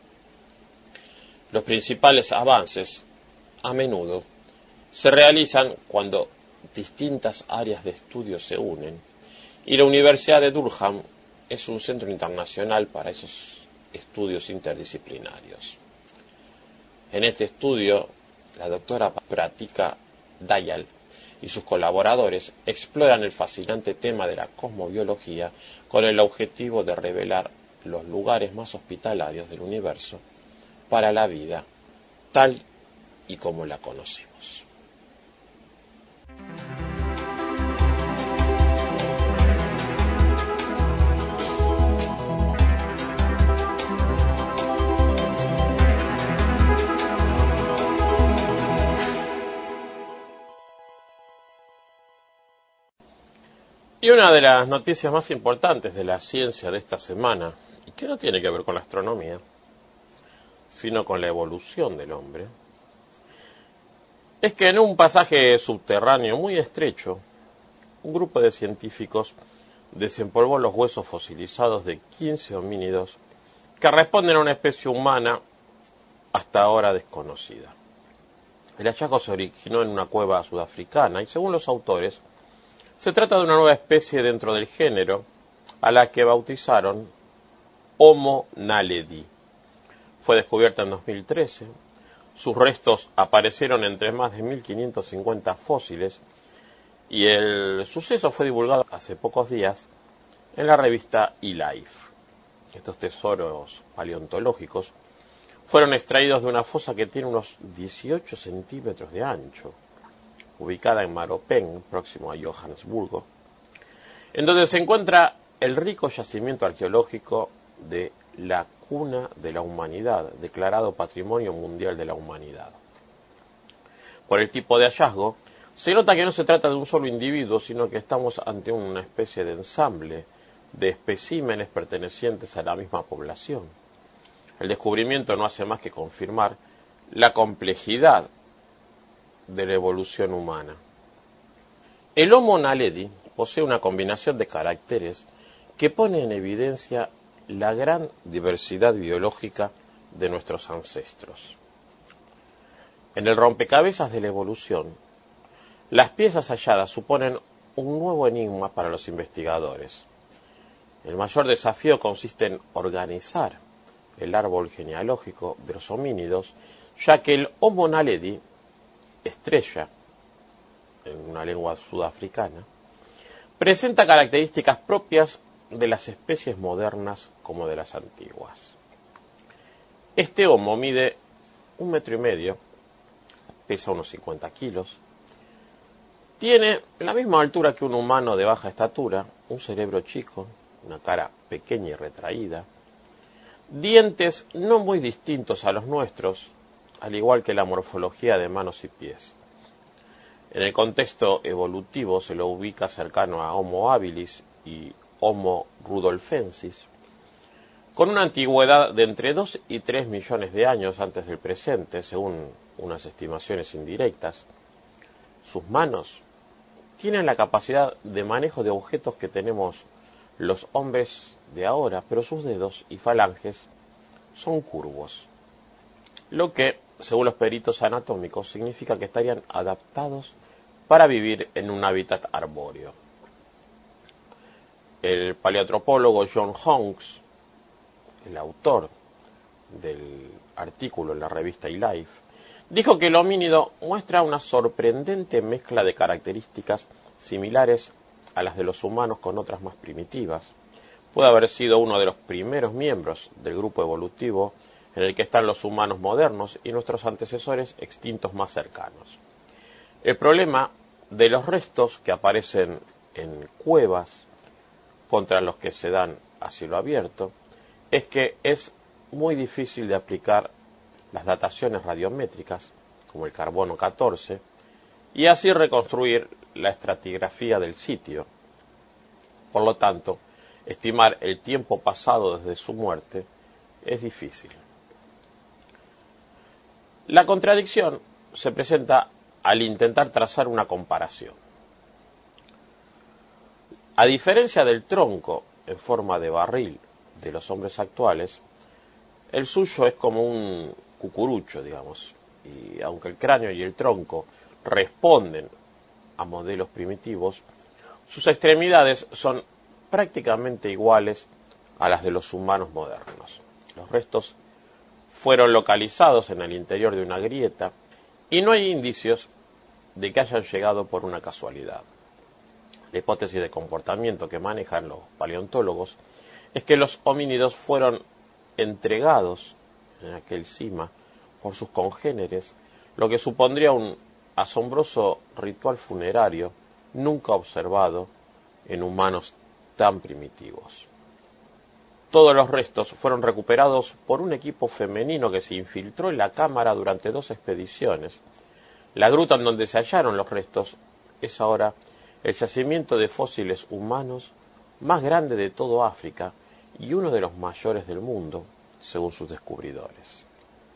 Los principales avances, a menudo, se realizan cuando distintas áreas de estudio se unen, y la Universidad de Durham es un centro internacional para esos estudios interdisciplinarios. En este estudio, la doctora Pratica Dial y sus colaboradores exploran el fascinante tema de la cosmobiología con el objetivo de revelar los lugares más hospitalarios del universo para la vida, tal y como la conocemos. Y una de las noticias más importantes de la ciencia de esta semana, y que no tiene que ver con la astronomía, sino con la evolución del hombre, es que en un pasaje subterráneo muy estrecho, un grupo de científicos desempolvó los huesos fosilizados de quince homínidos que responden a una especie humana hasta ahora desconocida. El hallazgo se originó en una cueva sudafricana y, según los autores, se trata de una nueva especie dentro del género, a la que bautizaron Homo naledi. Fue descubierta en dos mil trece, sus restos aparecieron entre más de mil quinientos cincuenta fósiles, y el suceso fue divulgado hace pocos días en la revista eLife. Estos tesoros paleontológicos fueron extraídos de una fosa que tiene unos dieciocho centímetros de ancho, ubicada en Maropeng, próximo a Johannesburgo, en donde se encuentra el rico yacimiento arqueológico de la cuna de la humanidad, declarado Patrimonio Mundial de la Humanidad. Por el tipo de hallazgo, se nota que no se trata de un solo individuo, sino que estamos ante una especie de ensamble de especímenes pertenecientes a la misma población. El descubrimiento no hace más que confirmar la complejidad de la evolución humana. El Homo naledi posee una combinación de caracteres que pone en evidencia la gran diversidad biológica de nuestros ancestros. En el rompecabezas de la evolución, las piezas halladas suponen un nuevo enigma para los investigadores. El mayor desafío consiste en organizar el árbol genealógico de los homínidos, ya que el Homo naledi, estrella, en una lengua sudafricana, presenta características propias de las especies modernas como de las antiguas. Este Homo mide un metro y medio, pesa unos cincuenta kilos, tiene la misma altura que un humano de baja estatura, un cerebro chico, una cara pequeña y retraída, dientes no muy distintos a los nuestros, al igual que la morfología de manos y pies. En el contexto evolutivo se lo ubica cercano a Homo habilis y Homo rudolfensis, con una antigüedad de entre dos y tres millones de años antes del presente, según unas estimaciones indirectas. Sus manos tienen la capacidad de manejo de objetos que tenemos los hombres de ahora, pero sus dedos y falanges son curvos, lo que, según los peritos anatómicos, significa que estarían adaptados para vivir en un hábitat arbóreo. El paleoantropólogo John Honks, el autor del artículo en la revista eLife, dijo que el homínido muestra una sorprendente mezcla de características similares a las de los humanos con otras más primitivas. Puede haber sido uno de los primeros miembros del grupo evolutivo en el que están los humanos modernos y nuestros antecesores extintos más cercanos. El problema de los restos que aparecen en cuevas contra los que se dan a cielo abierto es que es muy difícil de aplicar las dataciones radiométricas, como el carbono catorce, y así reconstruir la estratigrafía del sitio. Por lo tanto, estimar el tiempo pasado desde su muerte es difícil. La contradicción se presenta al intentar trazar una comparación. A diferencia del tronco en forma de barril de los hombres actuales, el suyo es como un cucurucho, digamos, y aunque el cráneo y el tronco responden a modelos primitivos, sus extremidades son prácticamente iguales a las de los humanos modernos. Los restos fueron localizados en el interior de una grieta y no hay indicios de que hayan llegado por una casualidad. La hipótesis de comportamiento que manejan los paleontólogos es que los homínidos fueron entregados en aquel cima por sus congéneres, lo que supondría un asombroso ritual funerario nunca observado en humanos tan primitivos. Todos los restos fueron recuperados por un equipo femenino que se infiltró en la cámara durante dos expediciones. La gruta en donde se hallaron los restos es ahora el yacimiento de fósiles humanos más grande de todo África y uno de los mayores del mundo, según sus descubridores.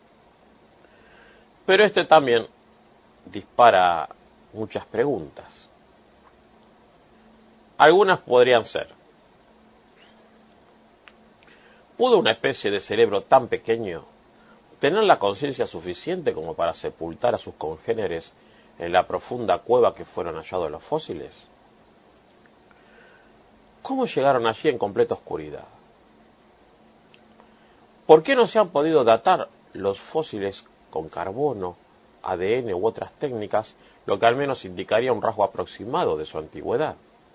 Pero este también dispara muchas preguntas. Algunas podrían ser: ¿pudo una especie de cerebro tan pequeño tener la conciencia suficiente como para sepultar a sus congéneres en la profunda cueva que fueron hallados los fósiles? ¿Cómo llegaron allí en completa oscuridad? ¿Por qué no se han podido datar los fósiles con carbono, A D N u otras técnicas, lo que al menos indicaría un rasgo aproximado de su antigüedad?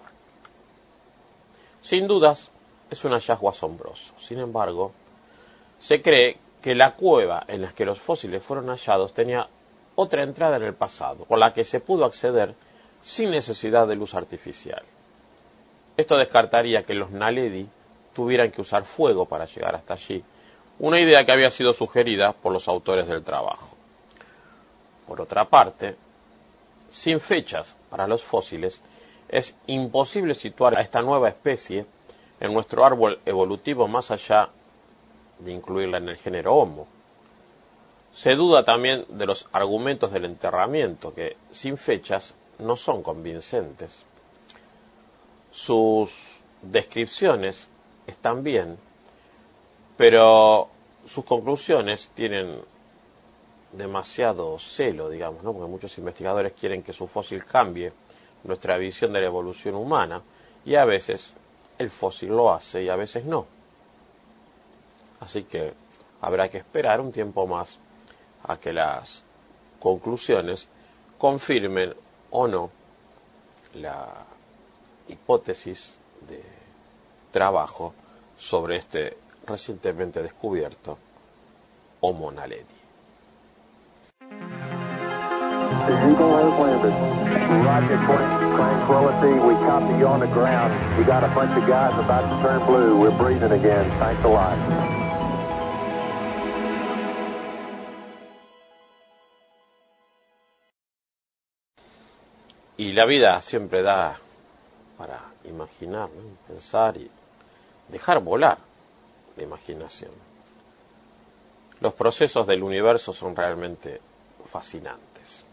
Sin dudas, es un hallazgo asombroso. Sin embargo, se cree que la cueva en la que los fósiles fueron hallados tenía otra entrada en el pasado, por la que se pudo acceder sin necesidad de luz artificial. Esto descartaría que los Naledi tuvieran que usar fuego para llegar hasta allí, una idea que había sido sugerida por los autores del trabajo. Por otra parte, sin fechas para los fósiles, es imposible situar a esta nueva especie en nuestro árbol evolutivo más allá de incluirla en el género Homo. Se duda también de los argumentos del enterramiento, que sin fechas no son convincentes. Sus descripciones están bien, pero sus conclusiones tienen demasiado celo, digamos, ¿no? Porque muchos investigadores quieren que su fósil cambie nuestra visión de la evolución humana, y a veces el fósil lo hace y a veces no. Así que habrá que esperar un tiempo más a que las conclusiones confirmen o no la hipótesis de trabajo sobre este recientemente descubierto Homo naledi. The Eagle has landed. Roger, Tranquility, we copy you on the ground. We got a bunch of guys about to turn blue. We're breathing again. Thanks a lot. Y la vida siempre da para imaginar, ¿no? Pensar y dejar volar la imaginación. Los procesos del universo son realmente fascinantes.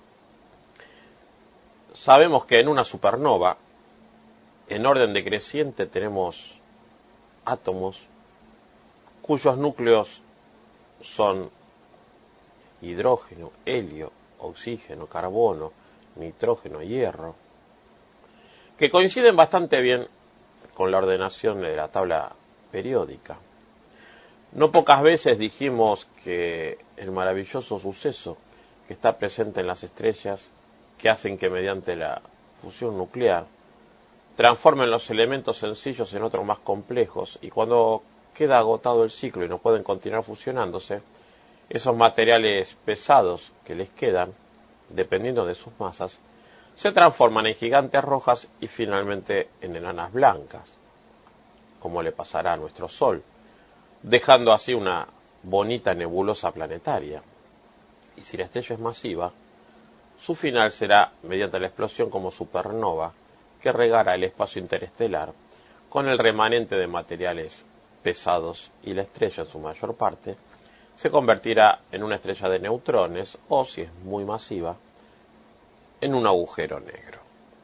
Sabemos que en una supernova, en orden decreciente, tenemos átomos cuyos núcleos son hidrógeno, helio, oxígeno, carbono, nitrógeno, hierro, que coinciden bastante bien con la ordenación de la tabla periódica. No pocas veces dijimos que el maravilloso suceso que está presente en las estrellas, que hacen que mediante la fusión nuclear transformen los elementos sencillos en otros más complejos, y cuando queda agotado el ciclo y no pueden continuar fusionándose, esos materiales pesados que les quedan, dependiendo de sus masas, se transforman en gigantes rojas y finalmente en enanas blancas, como le pasará a nuestro Sol, dejando así una bonita nebulosa planetaria. Y si la estrella es masiva, su final será mediante la explosión como supernova que regará el espacio interestelar con el remanente de materiales pesados, y la estrella en su mayor parte se convertirá en una estrella de neutrones o, si es muy masiva, en un agujero negro.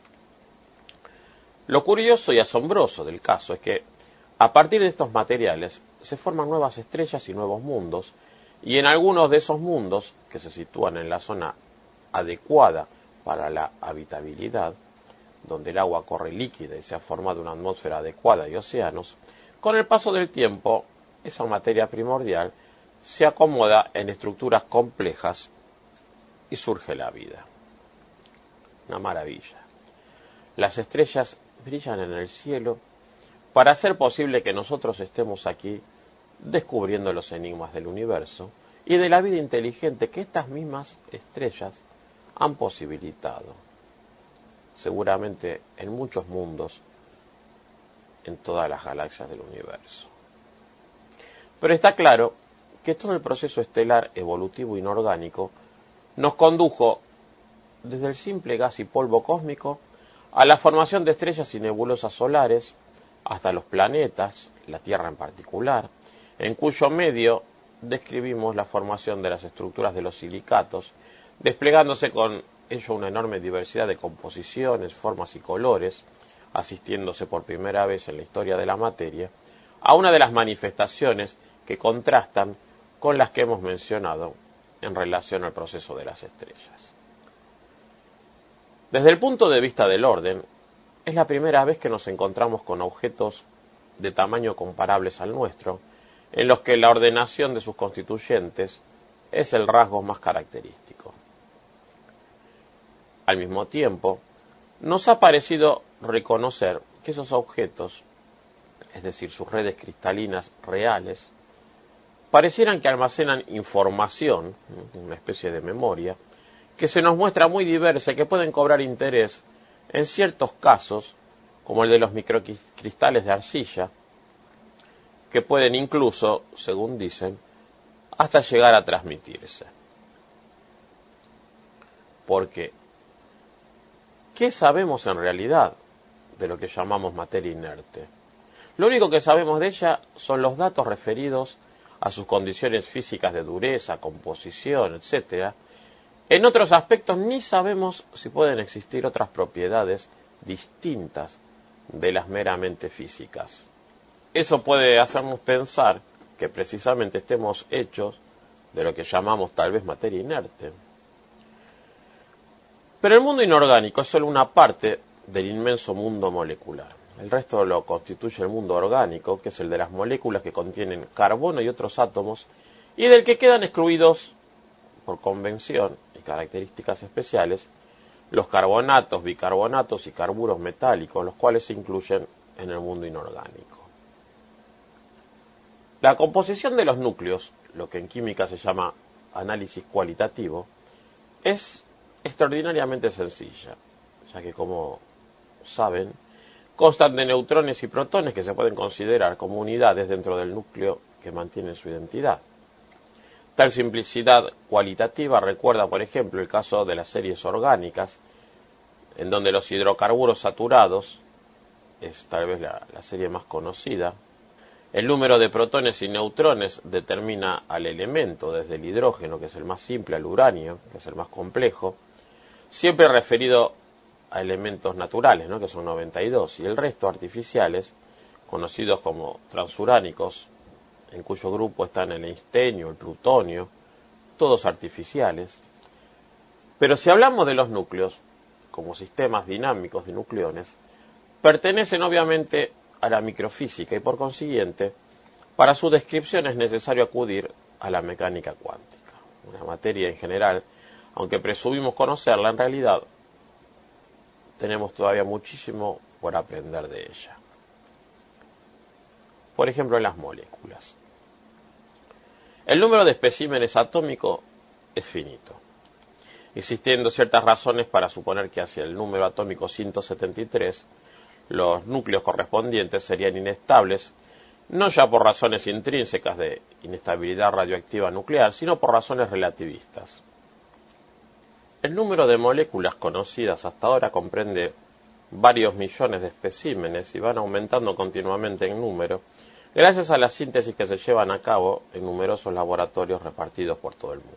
Lo curioso y asombroso del caso es que a partir de estos materiales se forman nuevas estrellas y nuevos mundos, y en algunos de esos mundos, que se sitúan en la zona adecuada para la habitabilidad, donde el agua corre líquida y se ha formado una atmósfera adecuada y océanos, con el paso del tiempo, esa materia primordial se acomoda en estructuras complejas y surge la vida. Una maravilla. Las estrellas brillan en el cielo para hacer posible que nosotros estemos aquí descubriendo los enigmas del universo y de la vida inteligente que estas mismas estrellas han posibilitado, seguramente en muchos mundos, en todas las galaxias del universo. Pero está claro que todo el proceso estelar evolutivo inorgánico nos condujo desde el simple gas y polvo cósmico a la formación de estrellas y nebulosas solares, hasta los planetas, la Tierra en particular, en cuyo medio describimos la formación de las estructuras de los silicatos, desplegándose con ello una enorme diversidad de composiciones, formas y colores, asistiéndose por primera vez en la historia de la materia a una de las manifestaciones que contrastan con las que hemos mencionado en relación al proceso de las estrellas. Desde el punto de vista del orden, es la primera vez que nos encontramos con objetos de tamaño comparables al nuestro, en los que la ordenación de sus constituyentes es el rasgo más característico. Al mismo tiempo, nos ha parecido reconocer que esos objetos, es decir, sus redes cristalinas reales, parecieran que almacenan información, una especie de memoria, que se nos muestra muy diversa y que pueden cobrar interés en ciertos casos, como el de los microcristales de arcilla, que pueden incluso, según dicen, hasta llegar a transmitirse. Porque, ¿qué sabemos en realidad de lo que llamamos materia inerte? Lo único que sabemos de ella son los datos referidos a sus condiciones físicas de dureza, composición, etcétera. En otros aspectos ni sabemos si pueden existir otras propiedades distintas de las meramente físicas. Eso puede hacernos pensar que precisamente estemos hechos de lo que llamamos tal vez materia inerte. Pero el mundo inorgánico es solo una parte del inmenso mundo molecular. El resto lo constituye el mundo orgánico, que es el de las moléculas que contienen carbono y otros átomos, y del que quedan excluidos, por convención y características especiales, los carbonatos, bicarbonatos y carburos metálicos, los cuales se incluyen en el mundo inorgánico. La composición de los núcleos, lo que en química se llama análisis cualitativo, es extraordinariamente sencilla, ya que, como saben, constan de neutrones y protones que se pueden considerar como unidades dentro del núcleo que mantienen su identidad. Tal simplicidad cualitativa recuerda, por ejemplo, el caso de las series orgánicas, en donde los hidrocarburos saturados, es tal vez la, la serie más conocida, el número de protones y neutrones determina al elemento, desde el hidrógeno, que es el más simple, al uranio, que es el más complejo, siempre referido a elementos naturales, ¿no?, que son noventa y dos, y el resto artificiales, conocidos como transuránicos, en cuyo grupo están el einstenio, el plutonio, todos artificiales. Pero si hablamos de los núcleos, como sistemas dinámicos de nucleones, pertenecen obviamente a la microfísica y por consiguiente, para su descripción es necesario acudir a la mecánica cuántica, una materia en general, aunque presumimos conocerla, en realidad tenemos todavía muchísimo por aprender de ella. Por ejemplo, en las moléculas. El número de especímenes atómicos es finito, existiendo ciertas razones para suponer que hacia el número atómico ciento setenta y tres los núcleos correspondientes serían inestables, no ya por razones intrínsecas de inestabilidad radioactiva nuclear, sino por razones relativistas. El número de moléculas conocidas hasta ahora comprende varios millones de especímenes y van aumentando continuamente en número, gracias a la síntesis que se llevan a cabo en numerosos laboratorios repartidos por todo el mundo.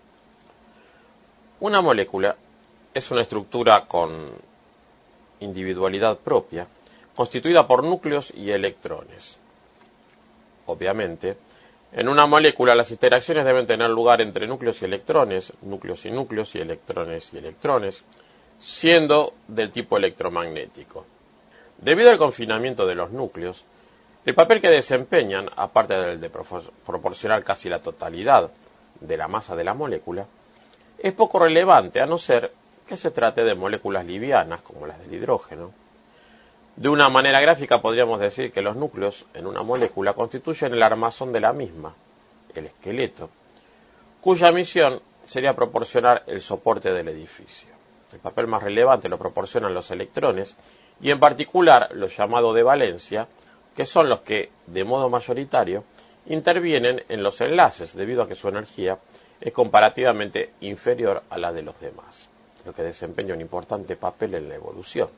Una molécula es una estructura con individualidad propia, constituida por núcleos y electrones. Obviamente, en una molécula las interacciones deben tener lugar entre núcleos y electrones, núcleos y núcleos y electrones y electrones, siendo del tipo electromagnético. Debido al confinamiento de los núcleos, el papel que desempeñan, aparte del de proporcionar casi la totalidad de la masa de la molécula, es poco relevante, a no ser que se trate de moléculas livianas, como las del hidrógeno. De una manera gráfica podríamos decir que los núcleos en una molécula constituyen el armazón de la misma, el esqueleto, cuya misión sería proporcionar el soporte del edificio. El papel más relevante lo proporcionan los electrones, y en particular los llamados de valencia, que son los que, de modo mayoritario, intervienen en los enlaces, debido a que su energía es comparativamente inferior a la de los demás, lo que desempeña un importante papel en la evolución.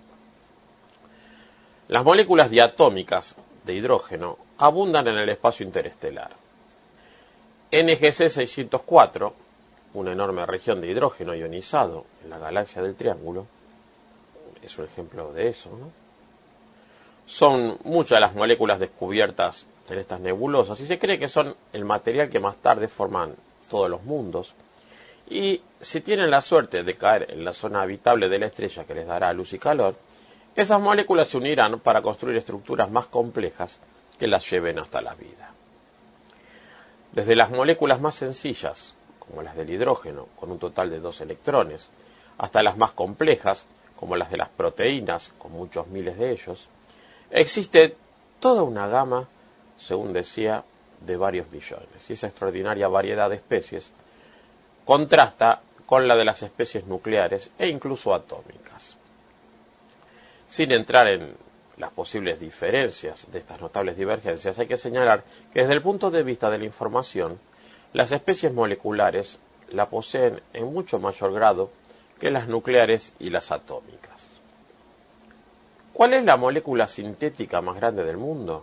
Las moléculas diatómicas de hidrógeno abundan en el espacio interestelar. N G C seiscientos cuatro, una enorme región de hidrógeno ionizado en la galaxia del Triángulo, es un ejemplo de eso, ¿no? Son muchas las moléculas descubiertas en estas nebulosas y se cree que son el material que más tarde forman todos los mundos. Y si tienen la suerte de caer en la zona habitable de la estrella que les dará luz y calor, esas moléculas se unirán para construir estructuras más complejas que las lleven hasta la vida. Desde las moléculas más sencillas, como las del hidrógeno, con un total de dos electrones, hasta las más complejas, como las de las proteínas, con muchos miles de ellos, existe toda una gama, según decía, de varios millones. Y esa extraordinaria variedad de especies contrasta con la de las especies nucleares e incluso atómicas. Sin entrar en las posibles diferencias de estas notables divergencias, hay que señalar que desde el punto de vista de la información, las especies moleculares la poseen en mucho mayor grado que las nucleares y las atómicas. ¿Cuál es la molécula sintética más grande del mundo?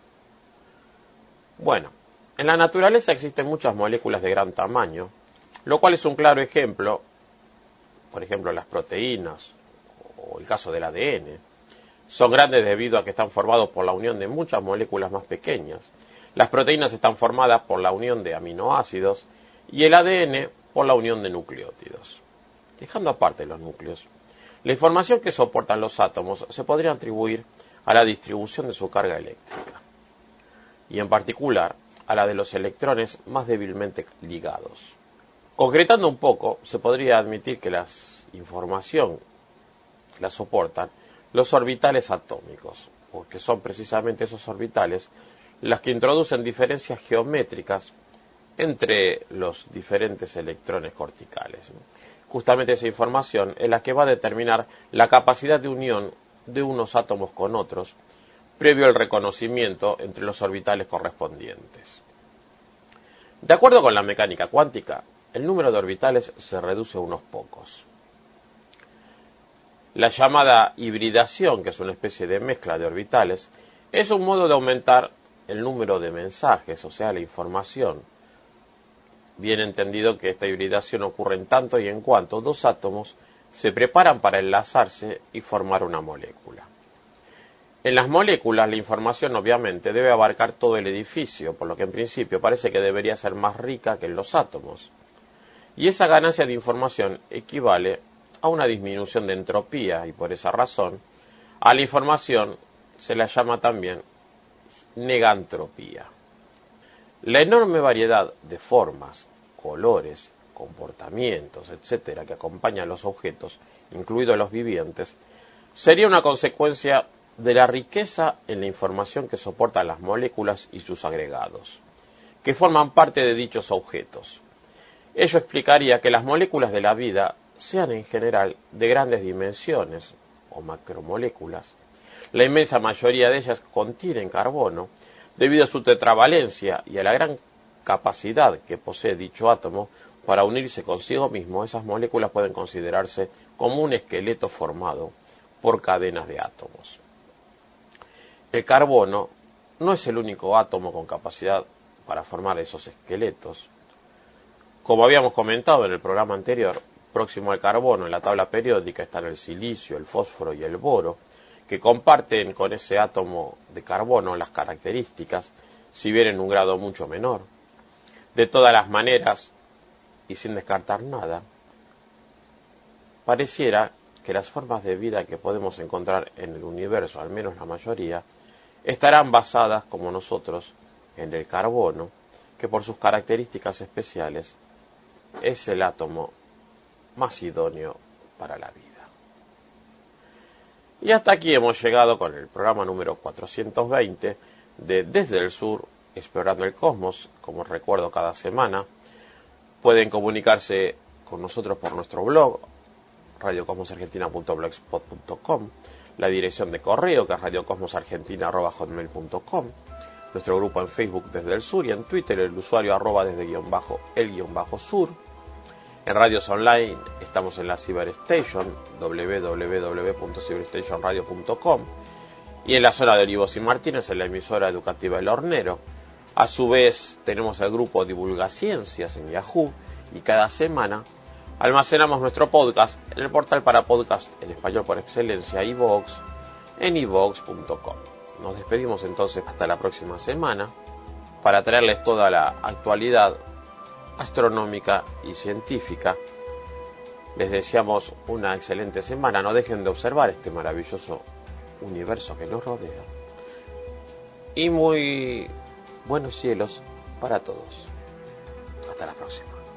Bueno, en la naturaleza existen muchas moléculas de gran tamaño, lo cual es un claro ejemplo, por ejemplo, las proteínas o el caso del A D N. son grandes debido a que están formados por la unión de muchas moléculas más pequeñas. Las proteínas están formadas por la unión de aminoácidos y el A D N por la unión de nucleótidos. Dejando aparte los núcleos, la información que soportan los átomos se podría atribuir a la distribución de su carga eléctrica, y en particular a la de los electrones más débilmente ligados. Concretando un poco, se podría admitir que la información la soportan los orbitales atómicos, porque son precisamente esos orbitales las que introducen diferencias geométricas entre los diferentes electrones corticales. Justamente esa información es la que va a determinar la capacidad de unión de unos átomos con otros, previo al reconocimiento entre los orbitales correspondientes. De acuerdo con la mecánica cuántica, el número de orbitales se reduce a unos pocos. La llamada hibridación, que es una especie de mezcla de orbitales, es un modo de aumentar el número de mensajes, o sea, la información. Bien entendido que esta hibridación ocurre en tanto y en cuanto dos átomos se preparan para enlazarse y formar una molécula. En las moléculas la información obviamente debe abarcar todo el edificio, por lo que en principio parece que debería ser más rica que en los átomos. Y esa ganancia de información equivale a una disminución de entropía y por esa razón a la información se la llama también negantropía. La enorme variedad de formas, colores, comportamientos, etcétera, que acompañan los objetos, incluidos los vivientes, sería una consecuencia de la riqueza en la información que soportan las moléculas y sus agregados, que forman parte de dichos objetos. Ello explicaría que las moléculas de la vida sean en general de grandes dimensiones, o macromoléculas. La inmensa mayoría de ellas contienen carbono, debido a su tetravalencia y a la gran capacidad que posee dicho átomo para unirse consigo mismo. Esas moléculas pueden considerarse como un esqueleto formado por cadenas de átomos. El carbono no es el único átomo con capacidad para formar esos esqueletos. Como habíamos comentado en el programa anterior, próximo al carbono en la tabla periódica están el silicio, el fósforo y el boro, que comparten con ese átomo de carbono las características, si bien en un grado mucho menor. De todas las maneras, y sin descartar nada, pareciera que las formas de vida que podemos encontrar en el universo, al menos la mayoría, estarán basadas, como nosotros, en el carbono, que por sus características especiales es el átomo más idóneo para la vida. Y hasta aquí hemos llegado con el programa número cuatrocientos veinte de Desde el Sur, Explorando el Cosmos. Como recuerdo cada semana, pueden comunicarse con nosotros por nuestro blog, radio cosmos argentina punto blogspot punto com, la dirección de correo que es radio cosmos argentina arroba hotmail punto com, nuestro grupo en Facebook Desde el Sur y en Twitter el usuario arroba desde guión bajo el guión bajo sur. En radios online estamos en la Cyberstation, doble u doble u doble u punto cyberstation radio punto com, y en la zona de Olivos y Martínez en la emisora educativa El Hornero. A su vez tenemos el grupo Divulgaciencias en Yahoo, y cada semana almacenamos nuestro podcast en el portal para podcast en español por excelencia, iVoox, en iVoox punto com. Nos despedimos entonces hasta la próxima semana para traerles toda la actualidad astronómica y científica. Les deseamos una excelente semana. No dejen de observar este maravilloso universo que nos rodea. Y muy buenos cielos para todos. Hasta la próxima.